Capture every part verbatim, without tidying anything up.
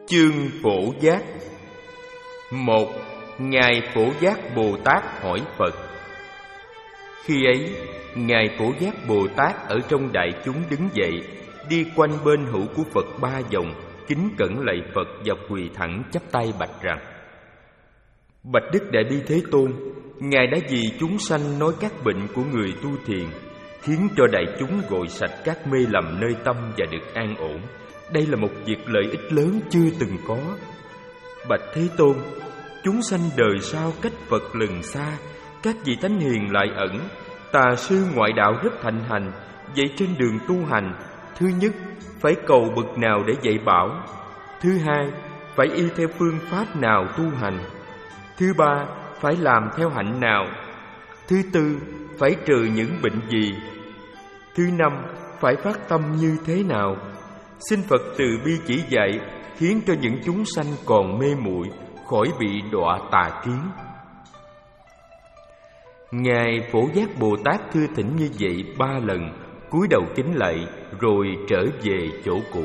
Chương Phổ Giác. Một. Ngài Phổ Giác Bồ Tát hỏi Phật. Khi ấy, Ngài Phổ Giác Bồ Tát ở trong đại chúng đứng dậy, đi quanh bên hữu của Phật ba vòng, kính cẩn lạy Phật và quỳ thẳng chắp tay bạch rằng: Bạch Đức Đại Bi Thế Tôn, Ngài đã vì chúng sanh nói các bệnh của người tu thiền, khiến cho đại chúng gội sạch các mê lầm nơi tâm và được an ổn. Đây là một việc lợi ích lớn chưa từng có. Bạch Thế Tôn, chúng sanh đời sau cách Phật lần xa, các vị thánh hiền lại ẩn, tà sư ngoại đạo rất thịnh hành. Vậy trên đường tu hành, thứ nhất, phải cầu bậc nào để dạy bảo? Thứ hai, phải y theo phương pháp nào tu hành? Thứ ba, phải làm theo hạnh nào? Thứ tư, phải trừ những bệnh gì? Thứ năm, phải phát tâm như thế nào? Xin Phật từ bi chỉ dạy, khiến cho những chúng sanh còn mê muội khỏi bị đọa tà kiến. Ngài Phổ Giác Bồ Tát thưa thỉnh như vậy ba lần, cúi đầu kính lạy rồi trở về chỗ cũ.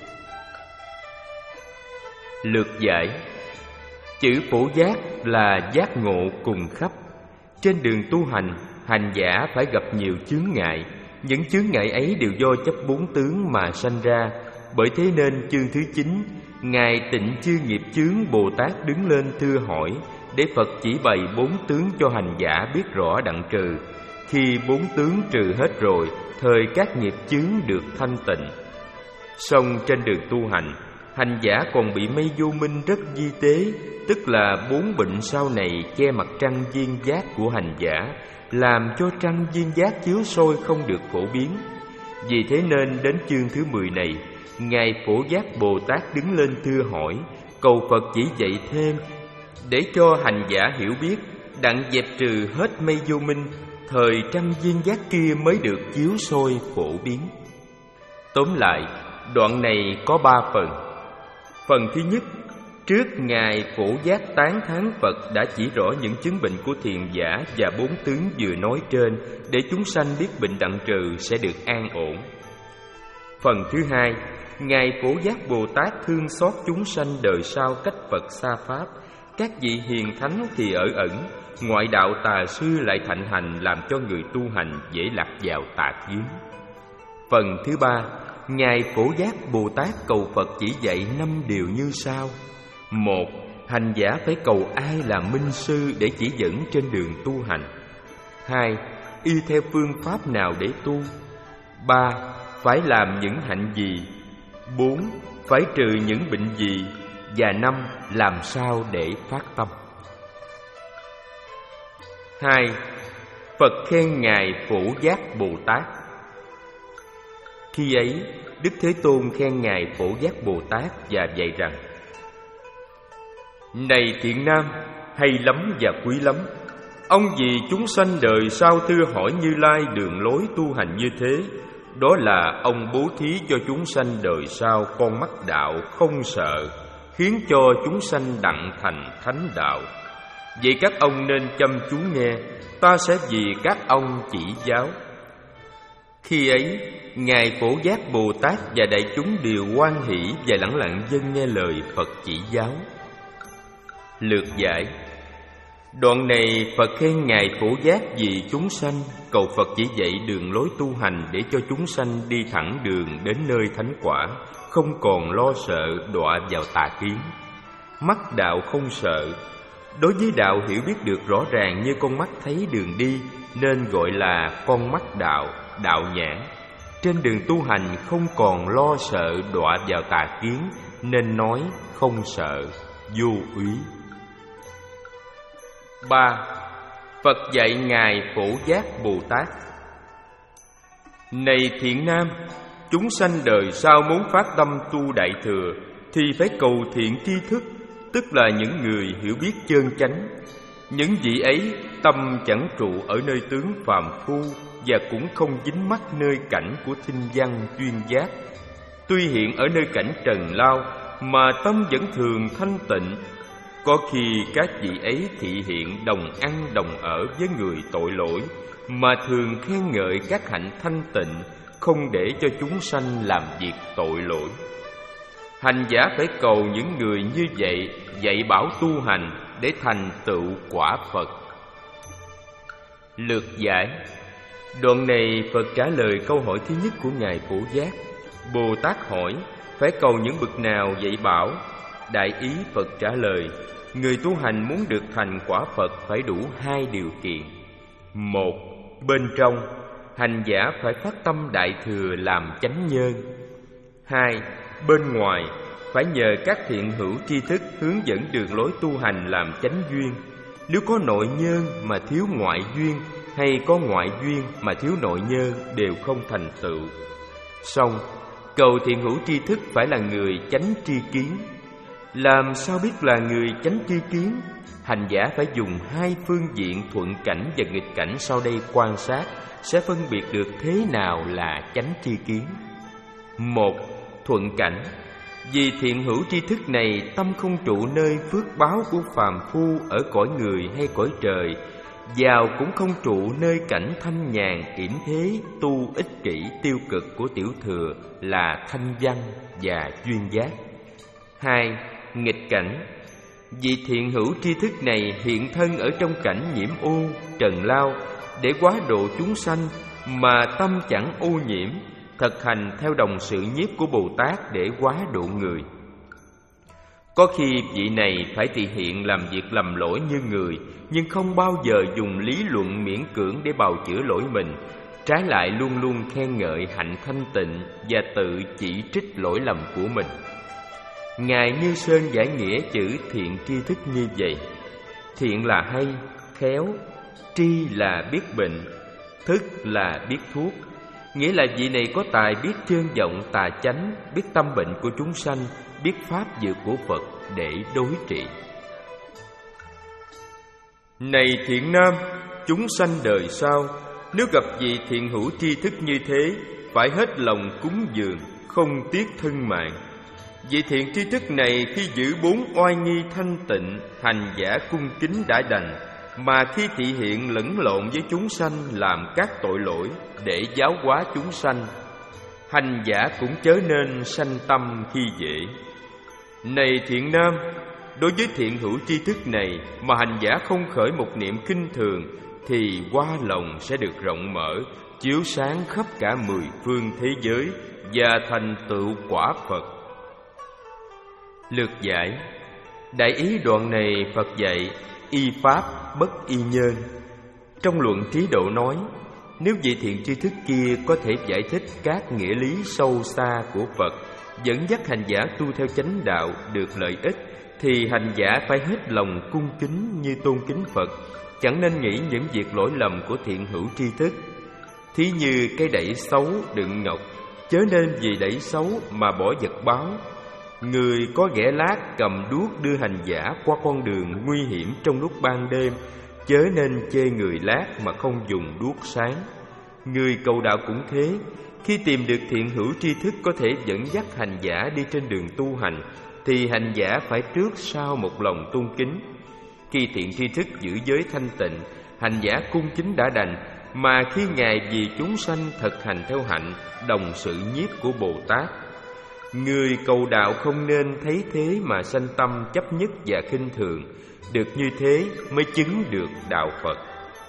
Lược giải. Chữ phổ giác là giác ngộ cùng khắp. Trên đường tu hành, hành giả phải gặp nhiều chướng ngại. Những chướng ngại ấy đều do chấp bốn tướng mà sanh ra. Bởi thế nên chương thứ chín, Ngài Tịnh Chư Nghiệp Chướng Bồ Tát đứng lên thưa hỏi, để Phật chỉ bày bốn tướng cho hành giả biết rõ đặng trừ. Khi bốn tướng trừ hết rồi, thời các nghiệp chướng được thanh tịnh. Song trên đường tu hành, hành giả còn bị mây vô minh rất vi tế, tức là bốn bệnh sau này che mặt trăng viên giác của hành giả, làm cho trăng viên giác chiếu soi không được phổ biến. Vì thế nên đến chương thứ mười này, Ngài Phổ Giác Bồ Tát đứng lên thưa hỏi, cầu Phật chỉ dạy thêm, để cho hành giả hiểu biết, đặng dẹp trừ hết mây vô minh, thời trăng viên giác kia mới được chiếu soi phổ biến. Tóm lại, đoạn này có ba phần. Phần thứ nhất, trước Ngài Phổ Giác tán thán Phật đã chỉ rõ những chứng bệnh của thiền giả và bốn tướng vừa nói trên, để chúng sanh biết bệnh đặng trừ sẽ được an ổn. Phần thứ hai, Ngài Phổ Giác Bồ Tát thương xót chúng sanh đời sau cách Phật xa pháp. Các vị hiền thánh thì ở ẩn, ngoại đạo tà sư lại thịnh hành, làm cho người tu hành dễ lạc vào tà kiến. Phần thứ ba, Ngài Phổ Giác Bồ Tát cầu Phật chỉ dạy năm điều như sau. Một, hành giả phải cầu ai là minh sư để chỉ dẫn trên đường tu hành. Hai, y theo phương pháp nào để tu. Ba, phải làm những hạnh gì. Bốn, phải trừ những bệnh gì. Và năm, làm sao để phát tâm. Hai, Phật khen Ngài Phổ Giác Bồ Tát. Khi ấy, Đức Thế Tôn khen Ngài Phổ Giác Bồ Tát và dạy rằng: Này thiện nam, hay lắm và quý lắm. Ông vì chúng sanh đời sau thưa hỏi Như Lai đường lối tu hành như thế, đó là ông bố thí cho chúng sanh đời sau con mắt đạo không sợ, khiến cho chúng sanh đặng thành thánh đạo. Vậy các ông nên chăm chú nghe, ta sẽ vì các ông chỉ giáo. Khi ấy, Ngài Phổ Giác Bồ Tát và đại chúng đều hoan hỷ và lẳng lặng vâng nghe lời Phật chỉ giáo. Lược giải. Đoạn này Phật khen Ngài Phổ Giác vì chúng sanh, cầu Phật chỉ dạy đường lối tu hành để cho chúng sanh đi thẳng đường đến nơi thánh quả, không còn lo sợ đọa vào tà kiến. Mắt đạo không sợ. Đối với đạo hiểu biết được rõ ràng như con mắt thấy đường đi, nên gọi là con mắt đạo, đạo nhãn. Trên đường tu hành không còn lo sợ đọa vào tà kiến, nên nói không sợ, vô úy. Ba. Phật dạy Ngài Phổ Giác Bồ Tát. Này thiện nam, chúng sanh đời sau muốn phát tâm tu đại thừa thì phải cầu thiện tri thức, tức là những người hiểu biết chân chánh. Những vị ấy tâm chẳng trụ ở nơi tướng phàm phu, và cũng không dính mắc nơi cảnh của thinh văn chuyên giác. Tuy hiện ở nơi cảnh trần lao, mà tâm vẫn thường thanh tịnh. Có khi các vị ấy thị hiện đồng ăn đồng ở với người tội lỗi, mà thường khen ngợi các hạnh thanh tịnh, không để cho chúng sanh làm việc tội lỗi. Hành giả phải cầu những người như vậy dạy bảo tu hành để thành tựu quả Phật. Lược giải. Đoạn này Phật trả lời câu hỏi thứ nhất của Ngài Phổ Giác. Bồ Tát hỏi phải cầu những bậc nào dạy bảo? Đại ý Phật trả lời, người tu hành muốn được thành quả Phật phải đủ hai điều kiện. Một, bên trong, hành giả phải phát tâm đại thừa làm chánh nhân. Hai, bên ngoài, phải nhờ các thiện hữu tri thức hướng dẫn đường lối tu hành làm chánh duyên. Nếu có nội nhân mà thiếu ngoại duyên, hay có ngoại duyên mà thiếu nội nhân đều không thành tựu. Song, cầu thiện hữu tri thức phải là người chánh tri kiến. Làm sao biết là người chánh tri kiến? Hành giả phải dùng hai phương diện thuận cảnh và nghịch cảnh sau đây quan sát, sẽ phân biệt được thế nào là chánh tri kiến. Một, thuận cảnh. Vì thiện hữu tri thức này tâm không trụ nơi phước báo của phàm phu ở cõi người hay cõi trời, giàu cũng không trụ nơi cảnh thanh nhàn yểm thế tu ích kỷ tiêu cực của tiểu thừa là thanh văn và duyên giác. Hai, nghịch cảnh. Vì thiện hữu tri thức này hiện thân ở trong cảnh nhiễm ô, trần lao để quá độ chúng sanh mà tâm chẳng ô nhiễm, thực hành theo đồng sự nhiếp của Bồ Tát để quá độ người. Có khi vị này phải thị hiện làm việc lầm lỗi như người, nhưng không bao giờ dùng lý luận miễn cưỡng để bào chữa lỗi mình, trái lại luôn luôn khen ngợi hạnh thanh tịnh và tự chỉ trích lỗi lầm của mình. Ngài Như Sơn giải nghĩa chữ thiện tri thức như vậy: thiện là hay, khéo, tri là biết bệnh, thức là biết thuốc. Nghĩa là vị này có tài biết chơn vọng tà chánh, biết tâm bệnh của chúng sanh, biết pháp dược của Phật để đối trị. Này thiện nam, chúng sanh đời sau, nếu gặp vị thiện hữu tri thức như thế, phải hết lòng cúng dường, không tiếc thân mạng. Vị thiện tri thức này khi giữ bốn oai nghi thanh tịnh, hành giả cung kính đã đành, mà khi thị hiện lẫn lộn với chúng sanh làm các tội lỗi để giáo hóa chúng sanh, hành giả cũng chớ nên sanh tâm khi dễ. Này thiện nam, đối với thiện hữu tri thức này mà hành giả không khởi một niệm khinh thường, thì hoa lòng sẽ được rộng mở, chiếu sáng khắp cả mười phương thế giới và thành tựu quả Phật. Lược giải. Đại ý đoạn này Phật dạy y pháp bất y nhân. Trong luận Trí Độ nói, nếu vị thiện tri thức kia có thể giải thích các nghĩa lý sâu xa của Phật, dẫn dắt hành giả tu theo chánh đạo được lợi ích, thì hành giả phải hết lòng cung kính như tôn kính Phật, chẳng nên nghĩ những việc lỗi lầm của thiện hữu tri thức. Thí như cây đẩy xấu đựng ngọc, chớ nên vì đẩy xấu mà bỏ vật báo. Người có ghẻ lát cầm đuốc đưa hành giả qua con đường nguy hiểm trong lúc ban đêm, chớ nên chê người lát mà không dùng đuốc sáng. Người cầu đạo cũng thế, khi tìm được thiện hữu tri thức có thể dẫn dắt hành giả đi trên đường tu hành, thì hành giả phải trước sau một lòng tôn kính. Khi thiện tri thức giữ giới thanh tịnh, hành giả cung kính đã đành, mà khi Ngài vì chúng sanh thực hành theo hạnh, đồng sự nhiếp của Bồ Tát. Người cầu đạo không nên thấy thế mà sanh tâm chấp nhất và khinh thường, được như thế mới chứng được đạo Phật.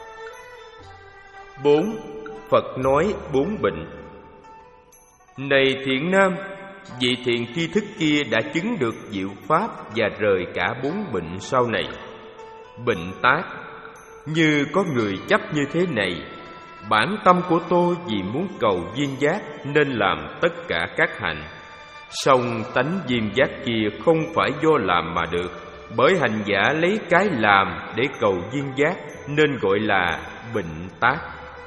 Bốn. Phật nói bốn bệnh. Này thiện nam, vị thiện tri thức kia đã chứng được diệu pháp và rời cả bốn bệnh sau này. Bệnh tác. Như có người chấp như thế này: bản tâm của tôi vì muốn cầu viên giác nên làm tất cả các hạnh. Song tánh viên giác kia không phải do làm mà được, bởi hành giả lấy cái làm để cầu viên giác nên gọi là bệnh tác.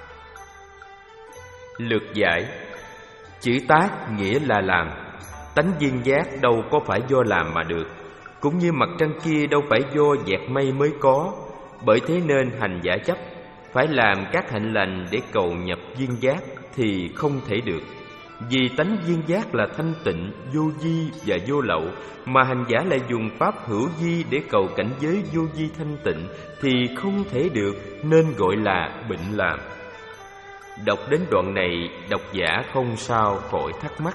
Lược giải. Chữ tác nghĩa là làm. Tánh viên giác đâu có phải do làm mà được, cũng như mặt trăng kia đâu phải do dẹt mây mới có. Bởi thế nên hành giả chấp phải làm các hạnh lành để cầu nhập viên giác thì không thể được. Vì tánh viên giác là thanh tịnh, vô vi và vô lậu, mà hành giả lại dùng pháp hữu vi để cầu cảnh giới vô vi thanh tịnh thì không thể được, nên gọi là bệnh làm. Đọc đến đoạn này, độc giả không sao khỏi thắc mắc: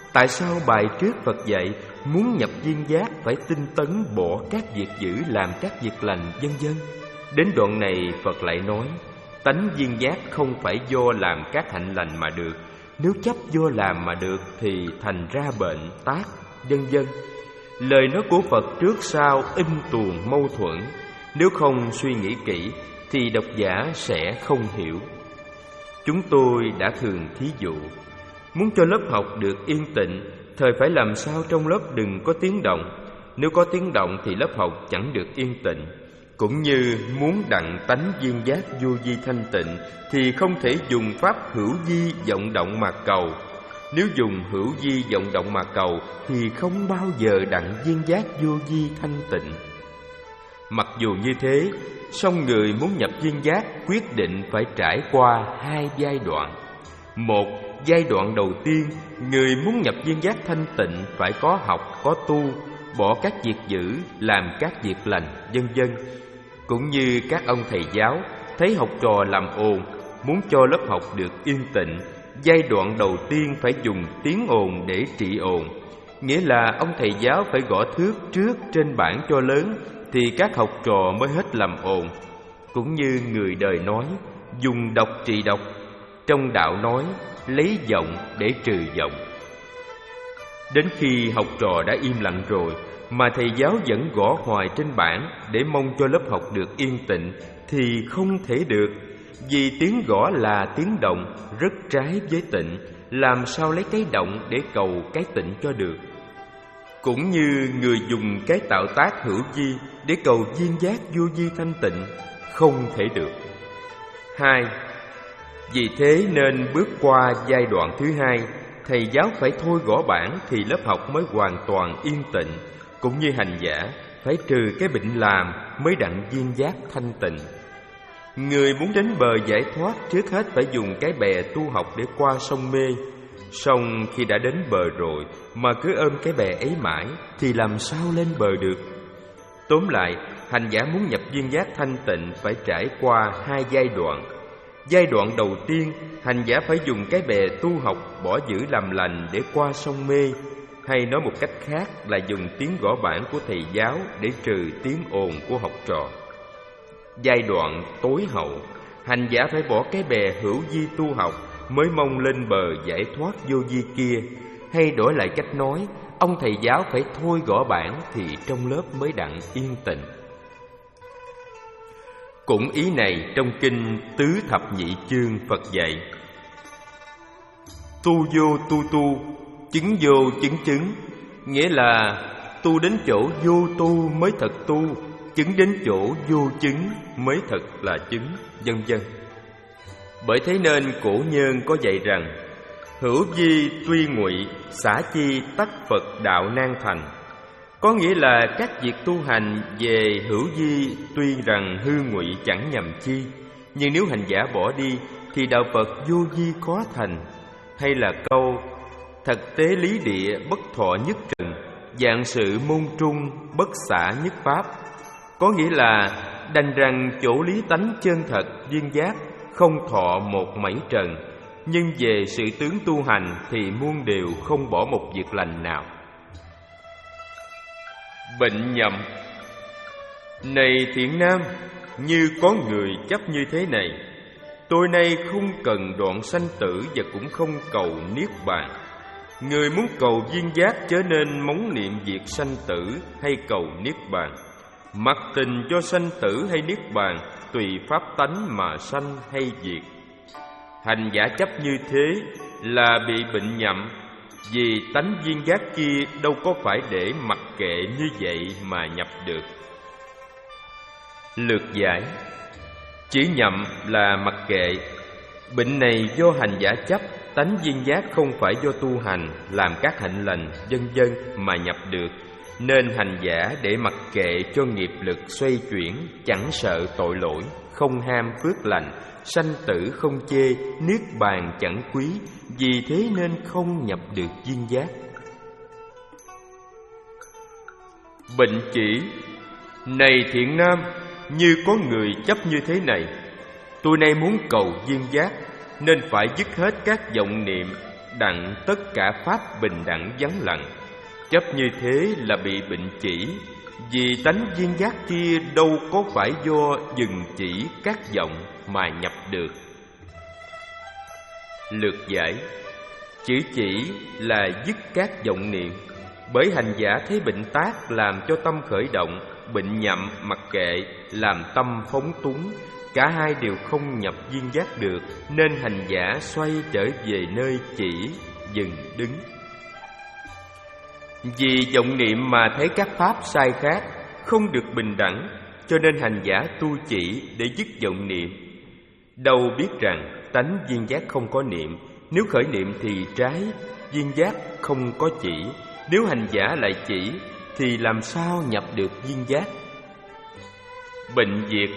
Tại sao bài trước Phật dạy muốn nhập viên giác phải tinh tấn bỏ các việc dữ làm các việc lành, vân vân? Đến đoạn này Phật lại nói, tánh viên giác không phải do làm các hạnh lành mà được. Nếu chấp do làm mà được thì thành ra bệnh, tác, vân vân. Lời nói của Phật trước sau in tuồng mâu thuẫn. Nếu không suy nghĩ kỹ thì độc giả sẽ không hiểu. Chúng tôi đã thường thí dụ, muốn cho lớp học được yên tĩnh, thời phải làm sao trong lớp đừng có tiếng động. Nếu có tiếng động thì lớp học chẳng được yên tĩnh. Cũng như muốn đặng tánh viên giác vô vi thanh tịnh thì không thể dùng pháp hữu vi vọng động mà cầu. Nếu dùng hữu vi vọng động mà cầu thì không bao giờ đặng viên giác vô vi thanh tịnh. Mặc dù như thế, song người muốn nhập viên giác quyết định phải trải qua hai giai đoạn. Một, giai đoạn đầu tiên, người muốn nhập viên giác thanh tịnh phải có học, có tu, bỏ các việc dữ, làm các việc lành, vân vân. Cũng như các ông thầy giáo thấy học trò làm ồn, muốn cho lớp học được yên tĩnh, giai đoạn đầu tiên phải dùng tiếng ồn để trị ồn. Nghĩa là ông thầy giáo phải gõ thước trước trên bảng cho lớn thì các học trò mới hết làm ồn. Cũng như người đời nói, dùng độc trị độc. Trong đạo nói, lấy giọng để trừ giọng. Đến khi học trò đã im lặng rồi mà thầy giáo vẫn gõ hoài trên bảng để mong cho lớp học được yên tĩnh thì không thể được. Vì tiếng gõ là tiếng động, rất trái với tịnh. Làm sao lấy cái động để cầu cái tịnh cho được? Cũng như người dùng cái tạo tác hữu vi để cầu viên giác vô vi thanh tịnh, không thể được. Hai, vì thế nên bước qua giai đoạn thứ hai, thầy giáo phải thôi gõ bảng thì lớp học mới hoàn toàn yên tĩnh. Cũng như hành giả phải trừ cái bệnh làm mới đặng viên giác thanh tịnh. Người muốn đến bờ giải thoát trước hết phải dùng cái bè tu học để qua sông mê. Song khi đã đến bờ rồi mà cứ ôm cái bè ấy mãi thì làm sao lên bờ được? Tóm lại, hành giả muốn nhập viên giác thanh tịnh phải trải qua hai giai đoạn. Giai đoạn đầu tiên, hành giả phải dùng cái bè tu học bỏ dữ làm lành để qua sông mê. Hay nói một cách khác là dùng tiếng gõ bảng của thầy giáo để trừ tiếng ồn của học trò. Giai đoạn tối hậu, hành giả phải bỏ cái bè hữu vi tu học mới mong lên bờ giải thoát vô vi kia. Hay đổi lại cách nói, ông thầy giáo phải thôi gõ bảng thì trong lớp mới đặng yên tĩnh. Cũng ý này trong kinh Tứ Thập Nhị Chương Phật dạy: tu vô tu tu, chứng vô chứng chứng. Nghĩa là tu đến chỗ vô tu mới thật tu, chứng đến chỗ vô chứng mới thật là chứng, vân vân. Bởi thế nên cổ nhân có dạy rằng: hữu vi tuy ngụy, xả chi tắc Phật đạo nan thành. Có nghĩa là các việc tu hành về hữu vi tuy rằng hư ngụy chẳng nhầm chi, nhưng nếu hành giả bỏ đi thì đạo Phật vô vi khó thành. Hay là câu: thật tế lý địa bất thọ nhất trần, dạng sự môn trung bất xả nhất pháp. Có nghĩa là đành rằng chỗ lý tánh chân thật viên giác không thọ một mảy trần, nhưng về sự tướng tu hành thì muôn điều không bỏ một việc lành nào. Bệnh nhậm. Này thiện nam, như có người chấp như thế này: tôi nay không cần đoạn sanh tử và cũng không cầu niết bàn. Người muốn cầu viên giác chớ nên móng niệm việc sanh tử hay cầu niết bàn. Mặc tình cho sanh tử hay niết bàn, tùy pháp tánh mà sanh hay diệt. Hành giả chấp như thế là bị bệnh nhậm, vì tánh viên giác kia đâu có phải để mặc kệ như vậy mà nhập được. Lược giải: chữ nhậm là mặc kệ. Bệnh này do hành giả chấp tánh viên giác không phải do tu hành, làm các hạnh lành, vân vân mà nhập được, nên hành giả để mặc kệ cho nghiệp lực xoay chuyển, chẳng sợ tội lỗi, không ham phước lành, sanh tử không chê, niết bàn chẳng quý, vì thế nên không nhập được viên giác. Bệnh chỉ: này thiện nam, như có người chấp như thế này: tôi nay muốn cầu viên giác, nên phải dứt hết các vọng niệm, đặng tất cả pháp bình đẳng vắng lặng. Chấp như thế là bị bệnh chỉ, vì tánh duyên giác kia đâu có phải do dừng chỉ các vọng mà nhập được. Lược giải: chữ chỉ là dứt các vọng niệm. Bởi hành giả thấy bệnh tác làm cho tâm khởi động, bệnh nhậm mặc kệ làm tâm phóng túng, cả hai đều không nhập duyên giác được, nên hành giả xoay trở về nơi chỉ dừng đứng. Vì vọng niệm mà thấy các pháp sai khác, không được bình đẳng, cho nên hành giả tu chỉ để dứt vọng niệm. Đâu biết rằng tánh duyên giác không có niệm, nếu khởi niệm thì trái duyên giác không có chỉ. Nếu hành giả lại chỉ thì làm sao nhập được duyên giác? Bệnh diệt: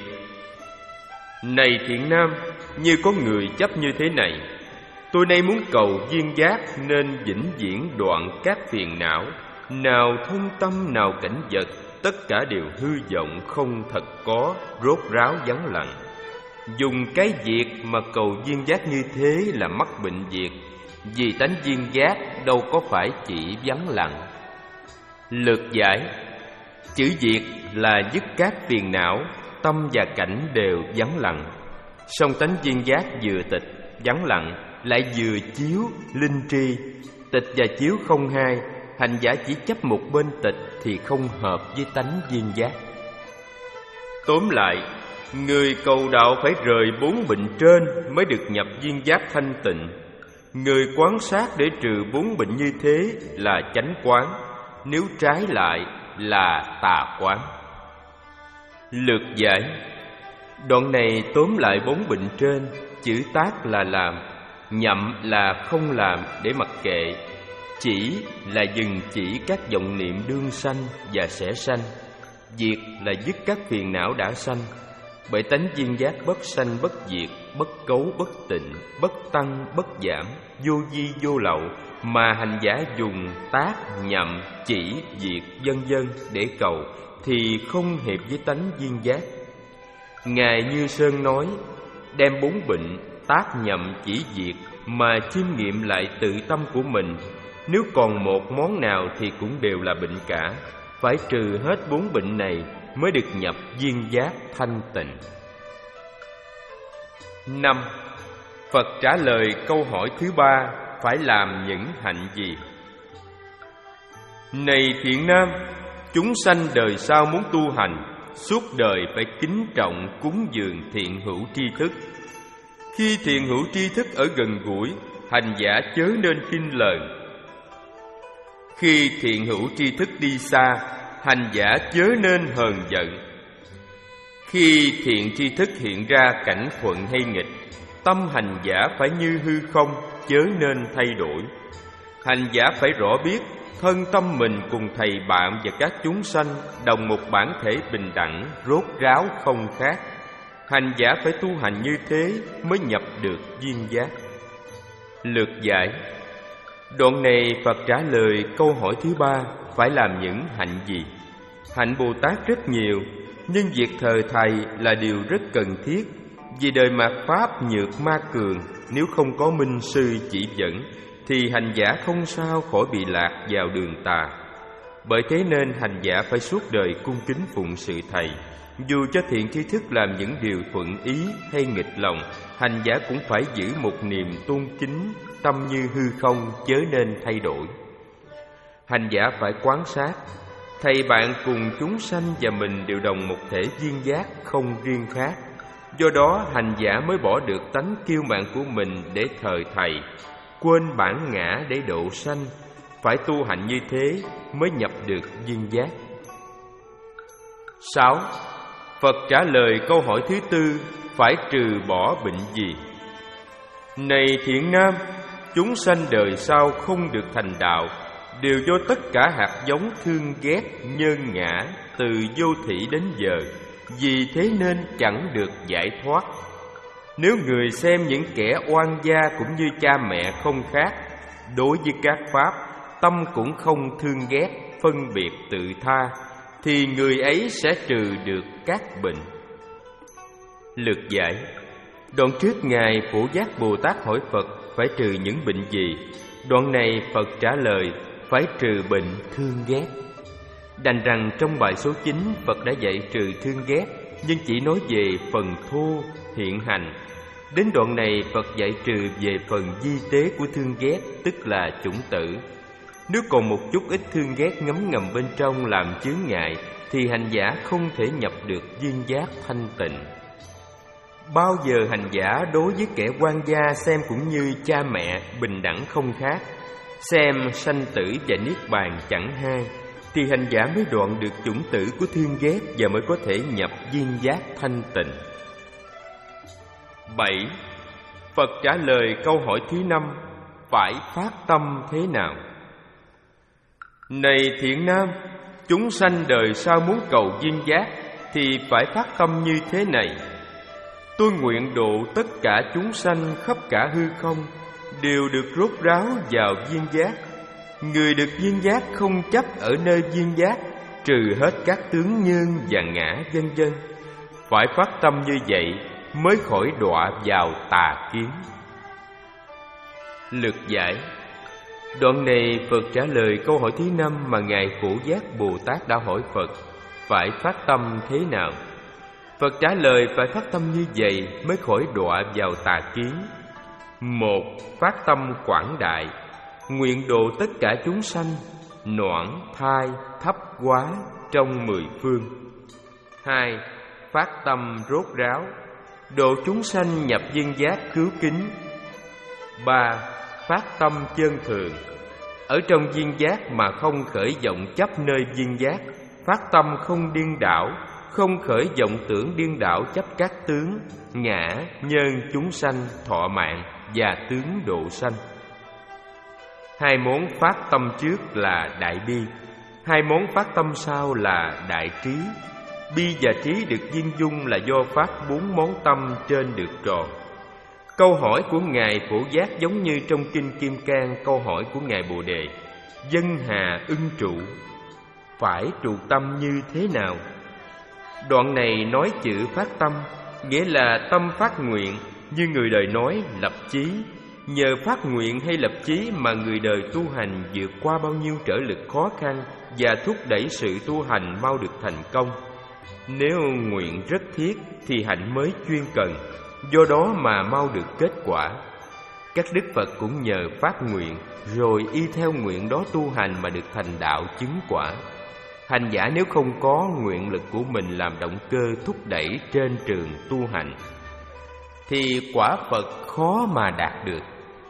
này thiện nam, như có người chấp như thế này: tôi nay muốn cầu duyên giác nên vĩnh viễn đoạn các phiền não. Nào thông tâm, nào cảnh vật, tất cả đều hư vọng, không thật có, rốt ráo vắng lặng. Dùng cái diệt mà cầu duyên giác như thế là mắc bệnh diệt, vì tánh duyên giác đâu có phải chỉ vắng lặng. Lược giải: chữ diệt là dứt các phiền não, tâm và cảnh đều vắng lặng. Song tánh duyên giác vừa tịch, vắng lặng, lại vừa chiếu, linh tri. Tịch và chiếu không hai, hành giả chỉ chấp một bên tịch thì không hợp với tánh duyên giác. Tóm lại, người cầu đạo phải rời bốn bệnh trên mới được nhập duyên giác thanh tịnh. Người quán sát để trừ bốn bệnh như thế là chánh quán, nếu trái lại là tà quán. Lược giải: đoạn này tóm lại bốn bệnh trên. Chữ tác là làm, nhậm là không làm để mặc kệ, chỉ là dừng chỉ các vọng niệm đương sanh và sẽ sanh, diệt là dứt các phiền não đã sanh. Bởi tánh duyên giác bất sanh bất diệt, bất cấu bất tịnh, bất tăng bất giảm, vô vi vô lậu, mà hành giả dùng tác, nhậm, chỉ, diệt vân vân để cầu thì không hiệp với tánh duyên giác. Ngài Như Sơn nói: đem bốn bệnh tác, nhậm, chỉ, diệt mà chiêm nghiệm lại tự tâm của mình, nếu còn một món nào thì cũng đều là bệnh cả. Phải trừ hết bốn bệnh này mới được nhập duyên giác thanh tịnh. Năm. Phật trả lời câu hỏi thứ ba: phải làm những hạnh gì? Này thiện nam, chúng sanh đời sau muốn tu hành, suốt đời phải kính trọng cúng dường thiện hữu tri thức. Khi thiện hữu tri thức ở gần gũi, hành giả chớ nên khinh lời. Khi thiện hữu tri thức đi xa, hành giả chớ nên hờn giận. Khi thiện tri thức hiện ra cảnh thuận hay nghịch, tâm hành giả phải như hư không, chớ nên thay đổi. Hành giả phải rõ biết thân tâm mình cùng thầy bạn và các chúng sanh đồng một bản thể bình đẳng, rốt ráo không khác. Hành giả phải tu hành như thế mới nhập được duyên giác. Lược giải: đoạn này Phật trả lời câu hỏi thứ ba: phải làm những hạnh gì? Hạnh Bồ Tát rất nhiều, nhưng việc thờ thầy là điều rất cần thiết. Vì đời mạt Pháp nhược ma cường, nếu không có minh sư chỉ dẫn thì hành giả không sao khỏi bị lạc vào đường tà. Bởi thế nên hành giả phải suốt đời cung kính phụng sự thầy. Dù cho thiện tri thức làm những điều thuận ý hay nghịch lòng, hành giả cũng phải giữ một niềm tôn kính, tâm như hư không, chớ nên thay đổi. Hành giả phải quán sát thầy bạn cùng chúng sanh và mình đều đồng một thể duyên giác, không riêng khác. Do đó hành giả mới bỏ được tánh kiêu mạn của mình để thờ thầy, quên bản ngã để độ sanh. Phải tu hành như thế mới nhập được duyên giác. Sáu. Phật trả lời câu hỏi thứ tư: phải trừ bỏ bệnh gì? Này thiện nam, chúng sanh đời sau không được thành đạo đều do tất cả hạt giống thương ghét, nhân ngã từ vô thị đến giờ, vì thế nên chẳng được giải thoát. Nếu người xem những kẻ oan gia cũng như cha mẹ không khác, đối với các pháp tâm cũng không thương ghét, phân biệt tự tha, thì người ấy sẽ trừ được các bệnh. Lược giải: đoạn trước Ngài Phổ Giác Bồ Tát hỏi Phật phải trừ những bệnh gì, Đoạn này Phật trả lời phải trừ bệnh thương ghét. Đành rằng trong bài số chín Phật đã dạy trừ thương ghét, nhưng chỉ nói về phần thô hiện hành. Đến đoạn này Phật dạy trừ về phần di tế của thương ghét, tức là chủng tử. Nếu còn một chút ít thương ghét ngấm ngầm bên trong làm chướng ngại, thì hành giả không thể nhập được duyên giác thanh tịnh. Bao giờ hành giả đối với kẻ quan gia xem cũng như cha mẹ, bình đẳng không khác, xem sanh tử và niết bàn chẳng hai, thì hành giả mới đoạn được chủng tử của thương ghét và mới có thể nhập duyên giác thanh tịnh. Bảy. Phật trả lời câu hỏi thứ năm: phải phát tâm thế nào? Này thiện nam, chúng sanh đời sau muốn cầu duyên giác thì phải phát tâm như thế này: tôi nguyện độ tất cả chúng sanh khắp cả hư không đều được rốt ráo vào duyên giác. Người được duyên giác không chấp ở nơi duyên giác, trừ hết các tướng nhân và ngã vân vân. Phải phát tâm như vậy mới khỏi đọa vào tà kiến. Lược giải. Đoạn này Phật trả lời câu hỏi thứ năm mà Ngài Phổ Giác Bồ Tát đã hỏi Phật: phải phát tâm thế nào? Phật trả lời phải phát tâm như vậy mới khỏi đọa vào tà kiến. Một. Phát tâm quảng đại, nguyện độ tất cả chúng sanh, noãn, thai, thấp quá trong mười phương. Hai. Phát tâm rốt ráo, độ chúng sanh nhập duyên giác cứu kính. Ba. Phát tâm chân thường, ở trong duyên giác mà không khởi vọng chấp nơi duyên giác, phát tâm không điên đảo, không khởi vọng tưởng điên đảo chấp các tướng, ngã, nhân, chúng sanh, thọ mạng và tướng độ sanh. Hai món phát tâm trước là đại bi, hai món phát tâm sau là đại trí. Bi và trí được viên dung là do phát bốn món tâm trên được tròn. Câu hỏi của Ngài Phổ Giác giống như trong Kinh Kim Cang câu hỏi của Ngài Bồ Đề: dân hà ưng trụ, phải trụ tâm như thế nào? Đoạn này nói chữ phát tâm, nghĩa là tâm phát nguyện, như người đời nói lập chí. Nhờ phát nguyện hay lập chí mà người đời tu hành vượt qua bao nhiêu trở lực khó khăn và thúc đẩy sự tu hành mau được thành công. Nếu nguyện rất thiết thì hạnh mới chuyên cần, do đó mà mau được kết quả. Các đức Phật cũng nhờ phát nguyện, rồi y theo nguyện đó tu hành mà được thành đạo chứng quả. Hành giả nếu không có nguyện lực của mình làm động cơ thúc đẩy trên trường tu hành, thì quả Phật khó mà đạt được.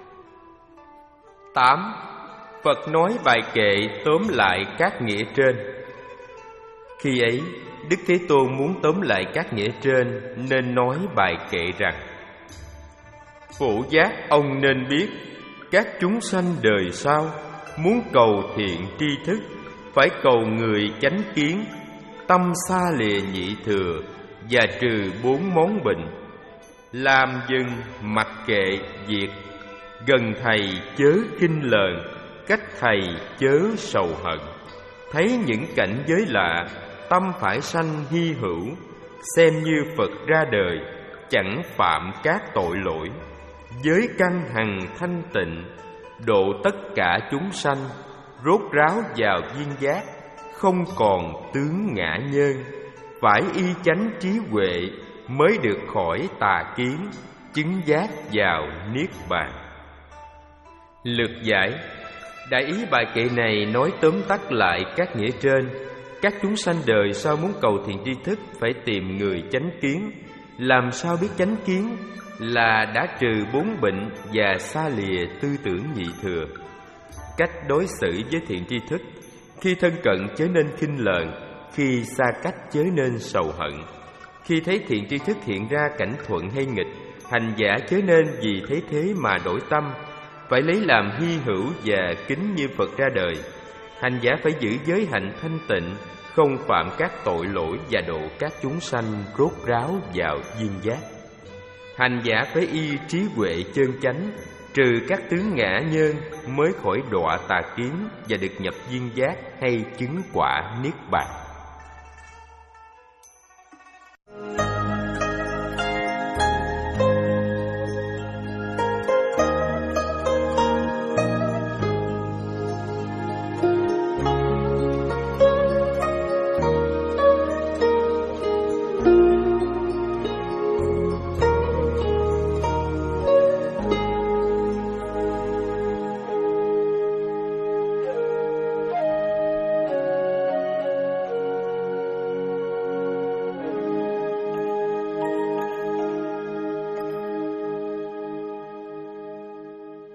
Tám. Phật nói bài kệ tóm lại các nghĩa trên. Khi ấy, Đức Thế Tôn muốn tóm lại các nghĩa trên nên nói bài kệ rằng: Phổ Giác, ông nên biết, các chúng sanh đời sau muốn cầu thiện tri thức, phải cầu người chánh kiến, tâm xa lìa nhị thừa và trừ bốn món bệnh. Làm dừng mặc kệ việc, gần thầy chớ khinh lờn, cách thầy chớ sầu hận. Thấy những cảnh giới lạ, tâm phải sanh hy hữu, xem như Phật ra đời, chẳng phạm các tội lỗi. Giới căn hằng thanh tịnh, độ tất cả chúng sanh, rốt ráo vào duyên giác, không còn tướng ngã nhân. Phải y chánh trí huệ mới được khỏi tà kiến, chứng giác vào niết bàn. Lược giải. Đại ý bài kệ này nói tóm tắt lại các nghĩa trên. Các chúng sanh đời sau muốn cầu thiện tri thức phải tìm người chánh kiến. Làm sao biết chánh kiến? Là đã trừ bốn bệnh và xa lìa tư tưởng nhị thừa. Cách đối xử với thiện tri thức: khi thân cận chớ nên khinh lờn, khi xa cách chớ nên sầu hận. Khi thấy thiện tri thức hiện ra cảnh thuận hay nghịch, hành giả chớ nên vì thấy thế mà đổi tâm, phải lấy làm hy hữu và kính như Phật ra đời. Hành giả phải giữ giới hạnh thanh tịnh, không phạm các tội lỗi và độ các chúng sanh rốt ráo vào duyên giác. Hành giả phải y trí huệ chân chánh, trừ các tướng ngã nhân mới khỏi đọa tà kiến và được nhập duyên giác hay chứng quả niết bàn.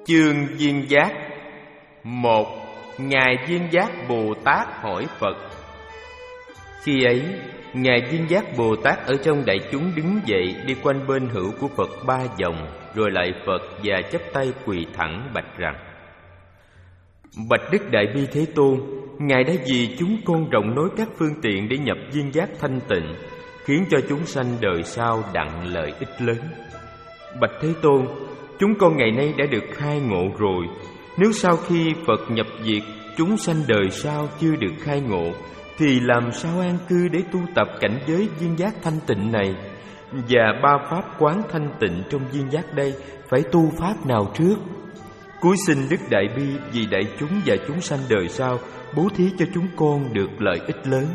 Chương Duyên Giác. Một. Ngài Duyên Giác Bồ Tát hỏi Phật. Khi ấy, Ngài Duyên Giác Bồ Tát ở trong đại chúng đứng dậy, đi quanh bên hữu của Phật ba vòng, rồi lại Phật và chắp tay quỳ thẳng bạch rằng: Bạch Đức Đại Bi Thế Tôn, Ngài đã vì chúng con rộng nối các phương tiện để nhập duyên giác thanh tịnh, khiến cho chúng sanh đời sau đặng lợi ích lớn. Bạch Thế Tôn, chúng con ngày nay đã được khai ngộ rồi. Nếu sau khi Phật nhập diệt, chúng sanh đời sau chưa được khai ngộ, thì làm sao an cư để tu tập cảnh giới duyên giác thanh tịnh này? Và ba pháp quán thanh tịnh trong duyên giác đây, phải tu pháp nào trước? Cúi xin Đức Đại Bi vì đại chúng và chúng sanh đời sau bố thí cho chúng con được lợi ích lớn.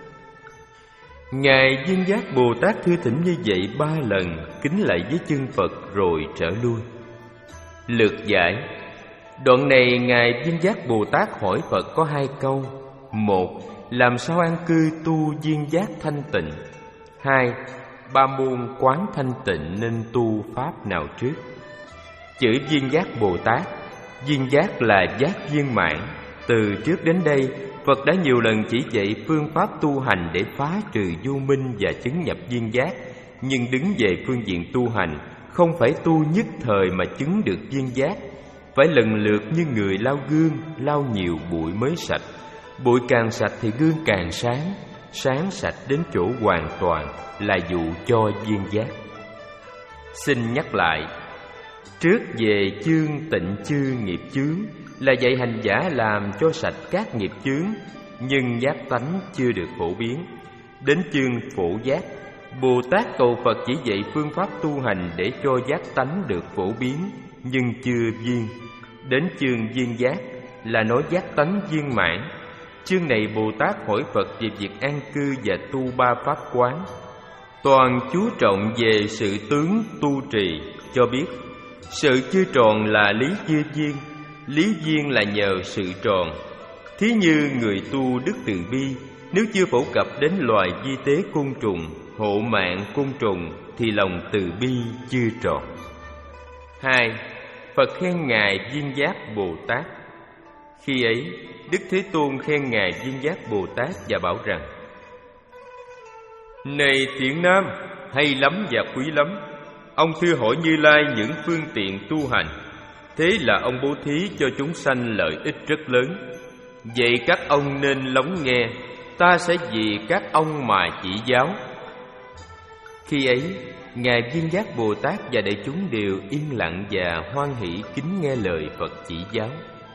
Ngài Duyên Giác Bồ Tát thưa thỉnh như vậy ba lần, kính lạy với chân Phật rồi trở lui. Lược giải. Đoạn này Ngài Duyên Giác Bồ Tát hỏi Phật có hai câu. Một. Làm sao an cư tu duyên giác thanh tịnh? Hai. Ba môn quán thanh tịnh nên tu pháp nào trước? Chữ duyên giác Bồ Tát, duyên giác là giác viên mãn. Từ trước đến đây, Phật đã nhiều lần chỉ dạy phương pháp tu hành để phá trừ vô minh và chứng nhập duyên giác. Nhưng đứng về phương diện tu hành, không phải tu nhất thời mà chứng được duyên giác. Phải lần lượt như người lau gương, lau nhiều bụi mới sạch. Bụi càng sạch thì gương càng sáng, sáng sạch đến chỗ hoàn toàn là dụ cho duyên giác. Xin nhắc lại, trước về chương tịnh chư nghiệp chướng là dạy hành giả làm cho sạch các nghiệp chướng, nhưng giác tánh chưa được phổ biến. Đến chương phổ giác, Bồ Tát cầu Phật chỉ dạy phương pháp tu hành để cho giác tánh được phổ biến, nhưng chưa viên. Đến chương duyên giác là nói giác tánh viên mãn. Chương này Bồ Tát hỏi Phật về việc an cư và tu ba pháp quán. Toàn chú trọng về sự tướng tu trì, cho biết sự chưa tròn là lý chưa viên, lý viên là nhờ sự tròn. Thí như người tu đức từ bi, nếu chưa phổ cập đến loài vi tế côn trùng, hộ mạng côn trùng, thì lòng từ bi chưa tròn. Hai. Phật khen Ngài Duyên Giác Bồ Tát. Khi ấy, Đức Thế Tôn khen Ngài Duyên Giác Bồ Tát và bảo rằng: Này Thiện Nam, hay lắm và quý lắm. Ông thưa hỏi Như Lai những phương tiện tu hành, thế là ông bố thí cho chúng sanh lợi ích rất lớn. Vậy các ông nên lắng nghe, ta sẽ vì các ông mà chỉ giáo. Khi ấy, Ngài Duyên Giác Bồ Tát và đại chúng đều yên lặng và hoan hỷ kính nghe lời Phật chỉ giáo.